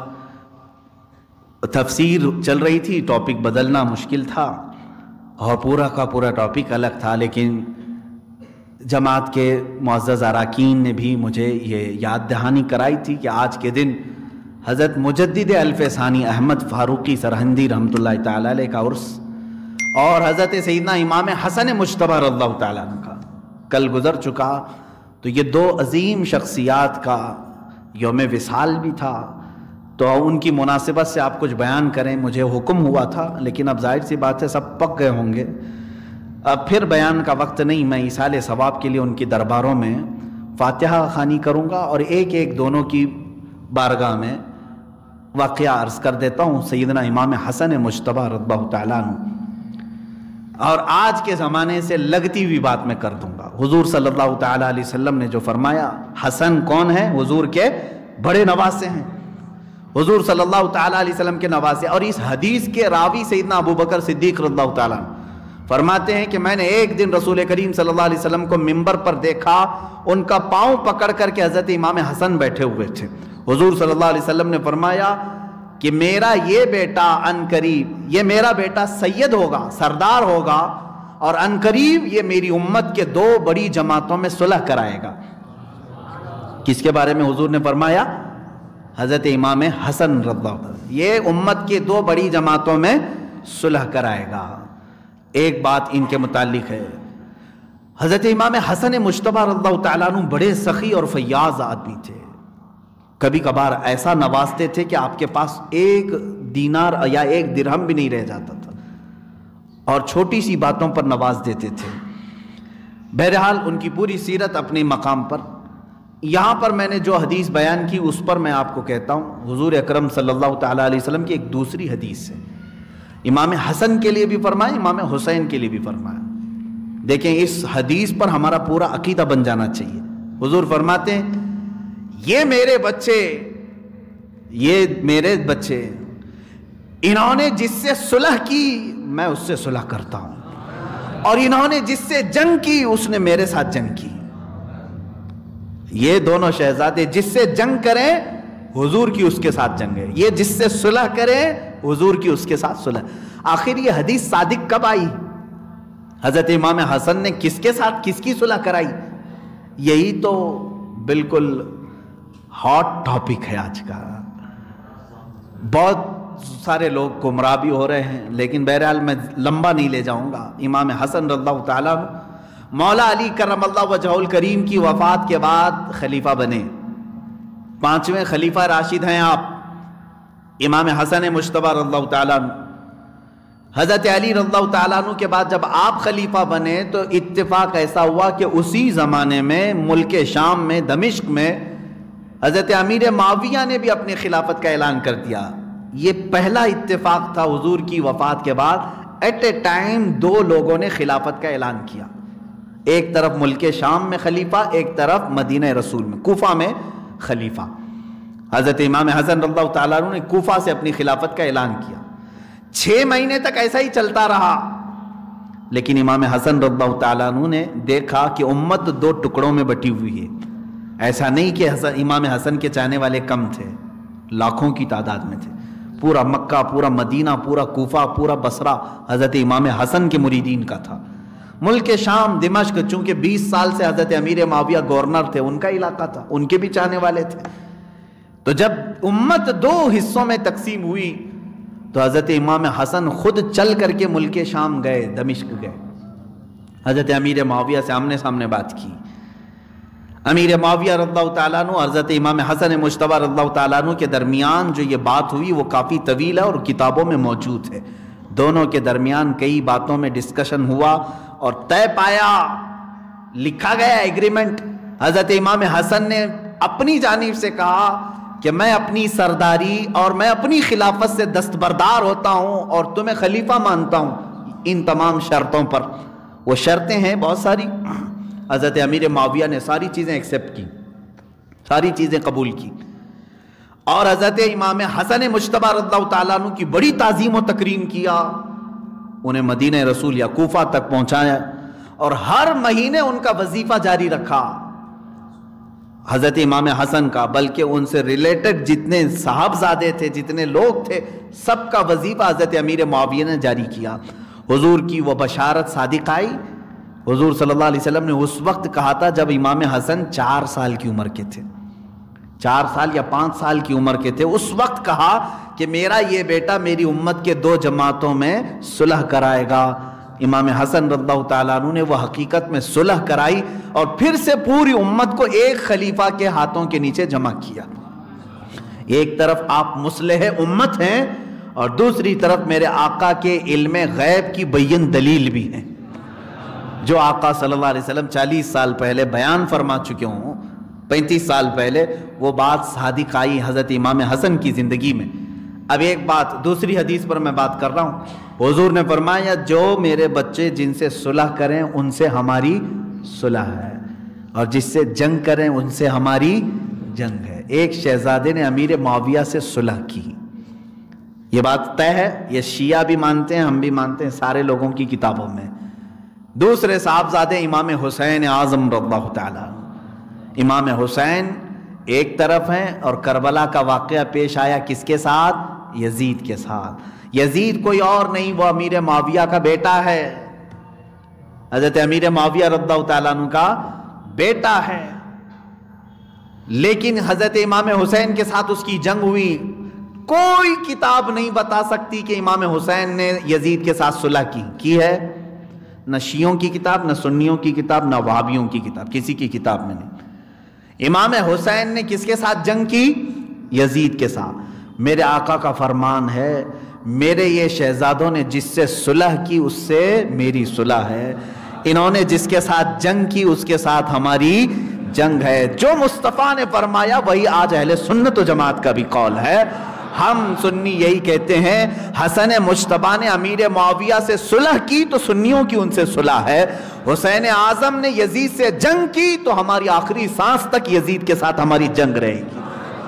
تفسیر چل رہی تھی، ٹاپک بدلنا مشکل تھا اور پورا کا پورا ٹاپک الگ تھا، لیکن جماعت کے معزز اراکین نے بھی مجھے یہ یاد دہانی کرائی تھی کہ آج کے دن حضرت مجدد الف ثانی احمد فاروقی سرہندی رحمۃ اللہ تعالیٰ علیہ کا عرس اور حضرت سیدنا امام حسن مجتبی رضی اللہ تعالیٰ عنہ کا کل گزر چکا، تو یہ 2 عظیم شخصیات کا یوم وصال بھی تھا، تو ان کی مناسبت سے آپ کچھ بیان کریں، مجھے حکم ہوا تھا، لیکن اب ظاہر سی بات ہے سب پک گئے ہوں گے، اب پھر بیان کا وقت نہیں، میں ایصال ثواب کے لیے ان کی درباروں میں فاتحہ خوانی کروں گا اور ایک ایک دونوں کی بارگاہ میں واقعہ عرض کر دیتا ہوں سیدنا امام حسن مجتبی رضی اللہ تعالیٰ عنہ، اور آج کے زمانے سے لگتی ہوئی بات میں کر دوں گا۔ حضور صلی اللہ تعالیٰ علیہ وسلم نے جو فرمایا، حسن کون ہے؟ حضور کے بڑے نواسے ہیں، حضور صلی اللہ تعالیٰ علیہ وسلم کے نواسے، اور اس حدیث کے راوی سیدنا ابو بکر صدیق رضی اللہ تعالیٰ عنہ فرماتے ہیں کہ میں نے ایک دن رسول کریم صلی اللہ علیہ وسلم کو منبر پر دیکھا، ان کا پاؤں پکڑ کر کے حضرت امام حسن بیٹھے ہوئے تھے۔ حضور صلی اللہ علیہ وسلم نے فرمایا کہ میرا یہ بیٹا عنقریب، یہ میرا بیٹا سید ہوگا، سردار ہوگا، اور عنقریب یہ میری امت کے 2 بڑی جماعتوں میں صلح کرائے گا۔ کس کے بارے میں حضور نے فرمایا؟ حضرت امام حسن رضی اللہ عنہ، یہ امت کے دو بڑی جماعتوں میں صلح کرائے گا۔ ایک بات ان کے متعلق ہے، حضرت امام حسن مجتبی رضی اللہ تعالیٰ عنہ بڑے سخی اور فیاض آدمی تھے۔ کبھی کبھار ایسا نوازتے تھے کہ آپ کے پاس ایک دینار یا ایک درہم بھی نہیں رہ جاتا تھا، اور چھوٹی سی باتوں پر نواز دیتے تھے۔ بہرحال ان کی پوری سیرت اپنے مقام پر، یہاں پر میں نے جو حدیث بیان کی اس پر میں آپ کو کہتا ہوں، حضور اکرم صلی اللہ تعالیٰ علیہ وسلم کی ایک دوسری حدیث ہے، امام حسن کے لیے بھی فرمایا، امام حسین کے لیے بھی فرمایا۔ دیکھیں اس حدیث پر ہمارا پورا عقیدہ بن جانا چاہیے۔ حضور فرماتے ہیں یہ میرے بچے انہوں نے جس سے صلح کی میں اس سے صلح کرتا ہوں، اور انہوں نے جس سے جنگ کی اس نے میرے ساتھ جنگ کی۔ یہ دونوں شہزادے جس سے جنگ کریں حضور کی اس کے ساتھ جنگ ہے، یہ جس سے صلح کریں حضور کی اس کے ساتھ صلح۔ آخر یہ حدیث صادق کب آئی؟ حضرت امام حسن نے کس کے ساتھ کس کی صلح کرائی؟ یہی تو بالکل ہاٹ ٹاپک ہے آج کا۔ بہت سارے لوگ گمراہ بھی ہو رہے ہیں، لیکن بہرحال میں لمبا نہیں لے جاؤں گا۔ امام حسن رضی اللہ تعالیٰ عنہ مولا علی کرم اللہ وجہہ الکریم کی وفات کے بعد خلیفہ بنے، 5ویں خلیفہ راشد ہیں آپ، امام حسن مجتبی رضی اللہ تعالیٰ عنہ۔ حضرت علی رضی اللہ تعالیٰ عنہ کے بعد جب آپ خلیفہ بنے تو اتفاق ایسا ہوا کہ اسی زمانے میں ملک شام میں دمشق میں حضرت امیر معاویہ نے بھی اپنی خلافت کا اعلان کر دیا۔ یہ پہلا اتفاق تھا حضور کی وفات کے بعد، ایٹ اے ٹائم دو لوگوں نے خلافت کا اعلان کیا، ایک طرف ملک شام میں خلیفہ، ایک طرف مدینہ رسول میں کوفہ میں خلیفہ۔ حضرت امام حسن رضی اللہ تعالیٰ عنہ نے کوفہ سے اپنی خلافت کا اعلان کیا۔ 6 مہینے تک ایسا ہی چلتا رہا، لیکن امام حسن رضی اللہ تعالیٰ عنہ نے دیکھا کہ امت 2 ٹکڑوں میں بٹی ہوئی ہے۔ ایسا نہیں کہ امام حسن کے چاہنے والے کم تھے، لاکھوں کی تعداد میں تھے۔ پورا مکہ، پورا مدینہ، پورا کوفہ، پورا بصرہ حضرت امام حسن کے مریدین کا تھا۔ ملک شام دمشق چونکہ 20 سال سے حضرت امیر معاویہ گورنر تھے، ان کا علاقہ تھا، ان کے بھی چاہنے والے تھے۔ تو جب امت 2 حصوں میں تقسیم ہوئی تو حضرت امام حسن خود چل کر کے ملک شام گئے، دمشق گئے، حضرت امیر معاویہ سے آمنے سامنے بات کی۔ امیر معاویہ رضی اللہ تعالیٰ عنہ حضرت امام حسن مجتبی رضی اللہ تعالیٰ عنہ کے درمیان جو یہ بات ہوئی وہ کافی طویل ہے اور کتابوں میں موجود ہے۔ دونوں کے درمیان کئی باتوں میں ڈسکشن ہوا اور طے پایا، لکھا گیا ایگریمنٹ۔ حضرت امام حسن نے اپنی جانب سے کہا کہ میں اپنی سرداری اور میں اپنی خلافت سے دستبردار ہوتا ہوں اور تمہیں خلیفہ مانتا ہوں ان تمام شرطوں پر۔ وہ شرطیں ہیں بہت ساری، حضرت امیر معاویہ نے ساری چیزیں ایکسیپٹ کی، ساری چیزیں قبول کی، اور حضرت امام حسن مجتبی رضی اللہ تعالیٰ عنہ کی بڑی تعظیم و تکریم کیا، انہیں مدینہ رسول یا کوفہ تک پہنچایا، اور ہر مہینے ان کا وظیفہ جاری رکھا حضرت امام حسن کا، بلکہ ان سے ریلیٹڈ جتنے صاحبزادے تھے، جتنے لوگ تھے، سب کا وظیفہ حضرت امیر معاویہ نے جاری کیا۔ حضور کی وہ بشارت صادق آئی۔ حضور صلی اللہ علیہ وسلم نے اس وقت کہا تھا جب امام حسن 4 سال کی عمر کے تھے، 4 سال یا 5 سال کی عمر کے تھے، اس وقت کہا کہ میرا یہ بیٹا میری امت کے 2 جماعتوں میں صلح کرائے گا۔ امام حسن رضی اللہ تعالیٰ عنہ نے وہ حقیقت میں صلح کرائی اور پھر سے پوری امت کو ایک خلیفہ کے ہاتھوں کے نیچے جمع کیا۔ ایک طرف آپ مصلح امت ہیں اور دوسری طرف میرے آقا کے علم غیب کی بین دلیل بھی ہیں، جو آقا صلی اللہ علیہ وسلم 40 سال پہلے بیان فرما چکے ہوں، 35 سال پہلے وہ بات صادق آئی حضرت امام حسن کی زندگی میں۔ اب ایک بات دوسری حدیث پر میں بات کر رہا ہوں، حضور نے فرمایا جو میرے بچے جن سے صلح کریں ان سے ہماری صلح ہے، اور جس سے جنگ کریں ان سے ہماری جنگ ہے۔ ایک شہزادے نے امیر معاویہ سے صلح کی، یہ بات طے ہے، یہ شیعہ بھی مانتے ہیں، ہم بھی مانتے ہیں، سارے لوگوں کی کتابوں میں۔ دوسرے صاحبزادے امام حسین اعظم رضی اللہ تعالیٰ، امام حسین ایک طرف ہیں اور کربلا کا واقعہ پیش آیا کس کے ساتھ؟ یزید کے ساتھ۔ یزید کوئی اور نہیں، وہ امیر معاویہ کا بیٹا ہے، حضرت امیر معاویہ رضی اللہ تعالیٰ عنہ کا بیٹا ہے۔ لیکن حضرت امام حسین کے ساتھ اس کی جنگ ہوئی. کوئی کتاب نہیں بتا سکتی کہ امام حسین نے یزید کے ساتھ صلح کی ہے. نہ شیعوں کی کتاب، نہ سنیوں کی کتاب، نہ وہابیوں کی کتاب، کسی کی کتاب میں نہیں. امام حسین نے کس کے ساتھ جنگ کی؟ یزید کے ساتھ. میرے آقا کا فرمان ہے، میرے یہ شہزادوں نے جس سے صلح کی اس سے میری صلح ہے، انہوں نے جس کے ساتھ جنگ کی اس کے ساتھ ہماری جنگ ہے. جو مصطفیٰ نے فرمایا وہی آج اہل سنت و جماعت کا بھی قول ہے. ہم سنی یہی کہتے ہیں، حسن مجتبیٰ نے امیر معاویہ سے صلح کی تو سنیوں کی ان سے صلح ہے. حسین اعظم نے یزید سے جنگ کی تو ہماری آخری سانس تک یزید کے ساتھ ہماری جنگ رہے گی.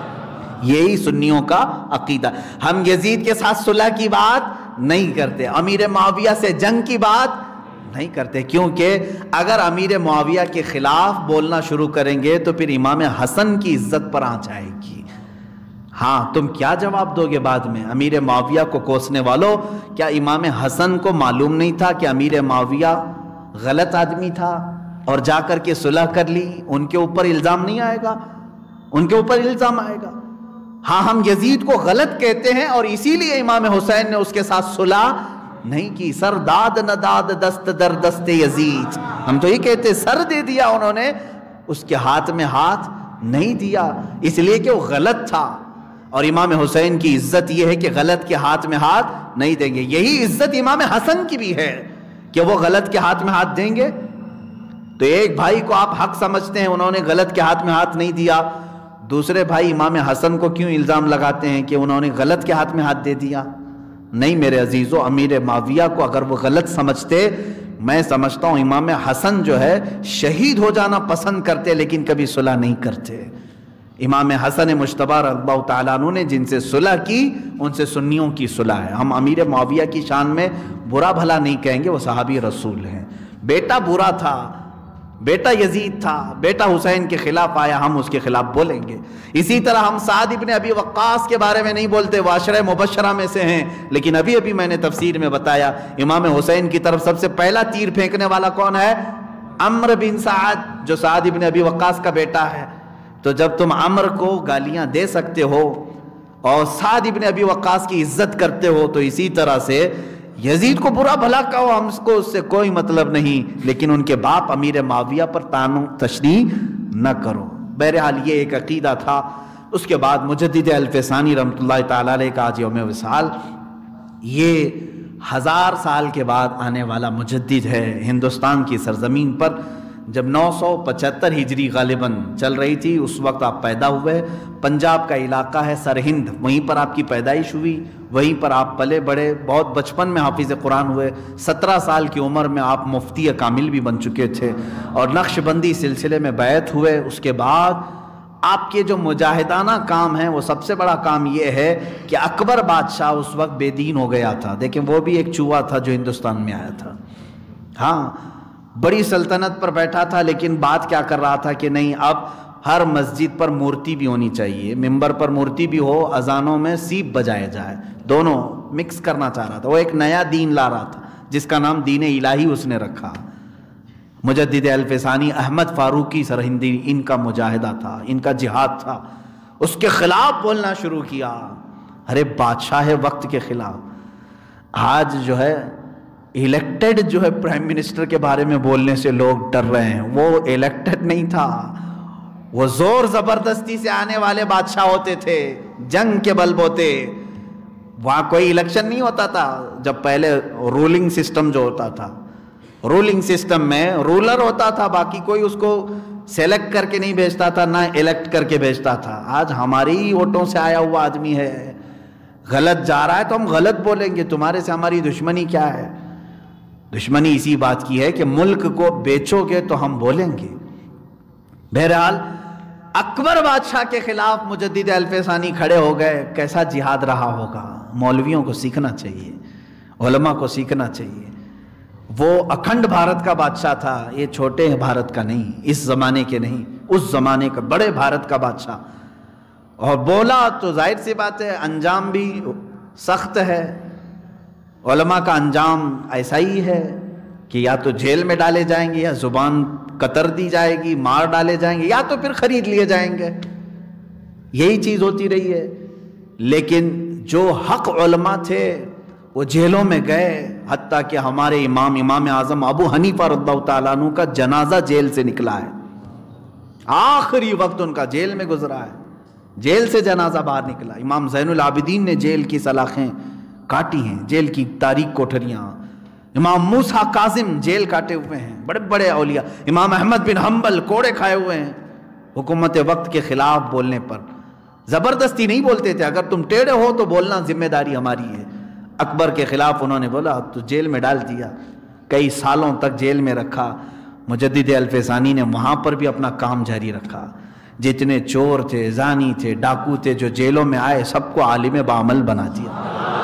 یہی سنیوں کا عقیدہ. ہم یزید کے ساتھ صلح کی بات نہیں کرتے، امیر معاویہ سے جنگ کی بات نہیں کرتے، کیونکہ اگر امیر معاویہ کے خلاف بولنا شروع کریں گے تو پھر امام حسن کی عزت پر آنچ آئے گی. ہاں، تم کیا جواب دو گے بعد میں؟ امیر معاویہ کو کوسنے والوں، کیا امام حسن کو معلوم نہیں تھا کہ امیر معاویہ غلط آدمی تھا اور جا کر کے صلح کر لی؟ ان کے اوپر الزام نہیں آئے گا؟ ان کے اوپر الزام آئے گا. ہاں، ہم یزید کو غلط کہتے ہیں اور اسی لیے امام حسین نے اس کے ساتھ صلح نہیں کی. سر داد نہ داد دست در دست یزید، ہم تو یہ کہتے سر دے دیا انہوں نے، اس کے ہاتھ میں ہاتھ نہیں دیا، اس لیے کہ وہ غلط تھا. اور امام حسین کی عزت یہ ہے کہ غلط کے ہاتھ میں ہاتھ نہیں دیں گے. یہی عزت امام حسن کی بھی ہے کہ وہ غلط کے ہاتھ میں ہاتھ دیں گے. تو ایک بھائی کو آپ حق سمجھتے ہیں، انہوں نے غلط کے ہاتھ میں ہاتھ نہیں دیا، دوسرے بھائی امام حسن کو کیوں الزام لگاتے ہیں کہ انہوں نے غلط کے ہاتھ میں ہاتھ دے دیا؟ نہیں میرے عزیزو، امیر معاویہ کو اگر وہ غلط سمجھتے، میں سمجھتا ہوں امام حسن جو ہے شہید ہو جانا پسند کرتے لیکن کبھی صلح نہیں کرتے. امام حسن مجتبیٰ رضی اللہ تعالیٰ عنہ نے جن سے صلح کی ان سے سنیوں کی صلح ہے. ہم امیر معاویہ کی شان میں برا بھلا نہیں کہیں گے، وہ صحابی رسول ہیں. بیٹا برا تھا، بیٹا یزید تھا، بیٹا حسین کے خلاف آیا، ہم اس کے خلاف بولیں گے. اسی طرح ہم سعد ابن ابی وقاص کے بارے میں نہیں بولتے، وہ عشرہ مبشرہ میں سے ہیں، لیکن ابھی میں نے تفسیر میں بتایا امام حسین کی طرف سب سے پہلا تیر پھینکنے والا کون ہے؟ عمرو بن سعد، جو سعد ابن ابی وقاص کا بیٹا ہے. تو جب تم عمرو کو گالیاں دے سکتے ہو اور سعد ابن ابی وقاص کی عزت کرتے ہو، تو اسی طرح سے یزید کو برا بھلا کہو، ہم کو اس سے کوئی مطلب نہیں، لیکن ان کے باپ امیر معاویہ پر طعن و تشنیع نہ کرو. بہرحال یہ ایک عقیدہ تھا. اس کے بعد مجدد الفسانی رحمۃ اللہ تعالیٰ علیہ کا آج یوم وصال، یہ 1000 سال کے بعد آنے والا مجدد ہے ہندوستان کی سرزمین پر. جب 975 ہجری غالباً چل رہی تھی، اس وقت آپ پیدا ہوئے. پنجاب کا علاقہ ہے سرہند، وہیں پر آپ کی پیدائش ہوئی، وہیں پر آپ پلے بڑے. بہت بچپن میں حافظ قرآن ہوئے. 17 سال کی عمر میں آپ مفتی کامل بھی بن چکے تھے اور نقش بندی سلسلے میں بیعت ہوئے. اس کے بعد آپ کے جو مجاہدانہ کام ہیں، وہ سب سے بڑا کام یہ ہے کہ اکبر بادشاہ اس وقت بے دین ہو گیا تھا. دیکھیں وہ بھی ایک چوہا تھا جو ہندوستان میں آیا تھا. ہاں، بڑی سلطنت پر بیٹھا تھا، لیکن بات کیا کر رہا تھا کہ نہیں، اب ہر مسجد پر مورتی بھی ہونی چاہیے، ممبر پر مورتی بھی ہو، اذانوں میں سیپ بجائے جائے، دونوں مکس کرنا چاہ رہا تھا. وہ ایک نیا دین لا رہا تھا جس کا نام دین الہی اس نے رکھا. مجدد الفسانی احمد فاروقی سرہندی، ان کا مجاہدہ تھا، ان کا جہاد تھا. اس کے خلاف بولنا شروع کیا، ارے بادشاہ وقت کے خلاف. آج جو ہے الیکٹڈ جو ہے پرائم منسٹر کے بارے میں بولنے سے لوگ ڈر رہے ہیں. وہ الیکٹڈ نہیں تھا، وہ زور زبردستی سے آنے والے بادشاہ ہوتے تھے، جنگ کے بل بوتے. وہاں کوئی الیکشن نہیں ہوتا تھا. جب پہلے رولنگ سسٹم جو ہوتا تھا، رولنگ سسٹم میں رولر ہوتا تھا، باقی کوئی اس کو سیلیکٹ کر کے نہیں بھیجتا تھا، نہ الیکٹ کر کے بھیجتا تھا. آج ہماری ووٹوں سے آیا ہوا آدمی ہے، غلط جا رہا ہے تو ہم غلط بولیں گے. تمہارے سے ہماری دشمنی کیا ہے؟ دشمنی اسی بات کی ہے کہ ملک کو بیچو گے تو ہم بولیں گے. بہرحال اکبر بادشاہ کے خلاف مجدد الفسانی کھڑے ہو گئے. کیسا جہاد رہا ہوگا؟ مولویوں کو سیکھنا چاہیے، علماء کو سیکھنا چاہیے. وہ اکھنڈ بھارت کا بادشاہ تھا، یہ چھوٹے بھارت کا نہیں، اس زمانے کے نہیں، اس زمانے کا بڑے بھارت کا بادشاہ. اور بولا تو ظاہر سی بات ہے انجام بھی سخت ہے. علماء کا انجام ایسا ہی ہے کہ یا تو جیل میں ڈالے جائیں گے، یا زبان قطر دی جائے گی، مار ڈالے جائیں گے، یا تو پھر خرید لیے جائیں گے. یہی چیز ہوتی رہی ہے. لیکن جو حق علماء تھے وہ جیلوں میں گئے، حتیٰ کہ ہمارے امام اعظم ابو حنیفہ رضی اللہ تعالیٰ عنہ کا جنازہ جیل سے نکلا ہے. آخری وقت ان کا جیل میں گزرا ہے، جیل سے جنازہ باہر نکلا. امام زین العابدین نے جیل کی سلاخیں کاٹی ہیں، جیل کی تاریک کوٹھریاں. امام موسیٰ کاظم جیل کاٹے ہوئے ہیں، بڑے بڑے اولیاء. امام احمد بن حنبل کوڑے کھائے ہوئے ہیں حکومت وقت کے خلاف بولنے پر. زبردستی نہیں بولتے تھے، اگر تم ٹیڑے ہو تو بولنا ذمہ داری ہماری ہے. اکبر کے خلاف انہوں نے بولا تو جیل میں ڈال دیا، کئی سالوں تک جیل میں رکھا. مجدد الفسانی نے وہاں پر بھی اپنا کام جاری رکھا. جتنے چور تھے، زانی تھے، ڈاکو تھے جو جیلوں میں آئے، سب کو عالم بعمل بنا دیا.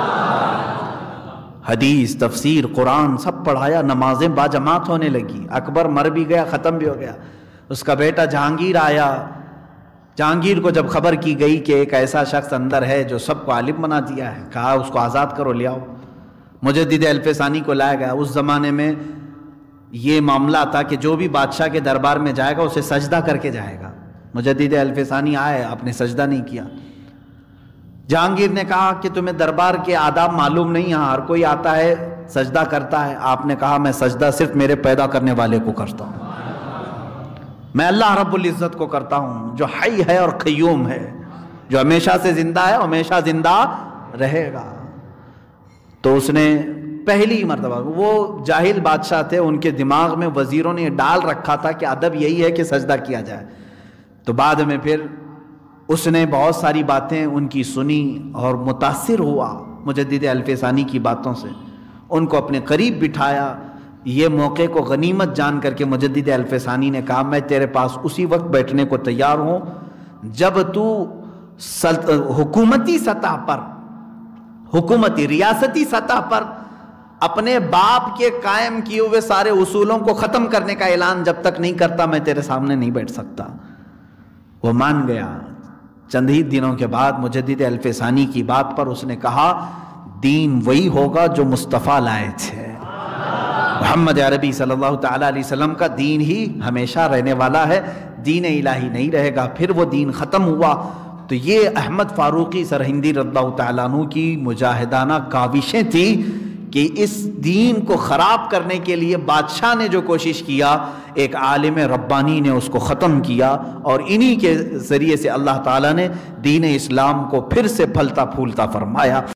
حدیث، تفسیر، قرآن سب پڑھایا، نمازیں باجماعت ہونے لگی. اکبر مر بھی گیا، ختم بھی ہو گیا. اس کا بیٹا جہانگیر آیا. جہانگیر کو جب خبر کی گئی کہ ایک ایسا شخص اندر ہے جو سب کو عالم بنا دیا ہے، کہا اس کو آزاد کرو، لے آؤ. مجدد الفسانی کو لایا گیا. اس زمانے میں یہ معاملہ تھا کہ جو بھی بادشاہ کے دربار میں جائے گا اسے سجدہ کر کے جائے گا. مجدد الفسانی آئے، آپ نے سجدہ نہیں کیا. جہانگیر نے کہا کہ تمہیں دربار کے آداب معلوم نہیں، یہاں ہر کوئی آتا ہے سجدہ کرتا ہے. آپ نے کہا میں سجدہ صرف میرے پیدا کرنے والے کو کرتا ہوں، میں اللہ رب العزت کو کرتا ہوں جو حی ہے اور قیوم ہے، جو ہمیشہ سے زندہ ہے، ہمیشہ زندہ رہے گا. تو اس نے پہلی مرتبہ، وہ جاہل بادشاہ تھے، ان کے دماغ میں وزیروں نے ڈال رکھا تھا کہ ادب یہی ہے کہ سجدہ کیا جائے. تو بعد میں پھر اس نے بہت ساری باتیں ان کی سنی اور متاثر ہوا مجدد الفسانی کی باتوں سے. ان کو اپنے قریب بٹھایا. یہ موقع کو غنیمت جان کر کے مجدد الفسانی نے کہا میں تیرے پاس اسی وقت بیٹھنے کو تیار ہوں جب تو حکومتی سطح پر، حکومتی ریاستی سطح پر اپنے باپ کے قائم کیے ہوئے سارے اصولوں کو ختم کرنے کا اعلان جب تک نہیں کرتا میں تیرے سامنے نہیں بیٹھ سکتا. وہ مان گیا. چند ہی دنوں کے بعد مجدد الفسانی کی بات پر اس نے کہا دین وہی ہوگا جو مصطفیٰ لائے تھے. محمد عربی صلی اللہ تعالیٰ علیہ وسلم کا دین ہی ہمیشہ رہنے والا ہے، دین الہی نہیں رہے گا. پھر وہ دین ختم ہوا. تو یہ احمد فاروقی سرہندی رضی اللہ تعالیٰ عنہ کی مجاہدانہ کاوشیں تھیں کہ اس دین کو خراب کرنے کے لیے بادشاہ نے جو کوشش کیا، ایک عالم ربانی نے اس کو ختم کیا، اور انہی کے ذریعے سے اللہ تعالیٰ نے دین اسلام کو پھر سے پھلتا پھولتا فرمایا.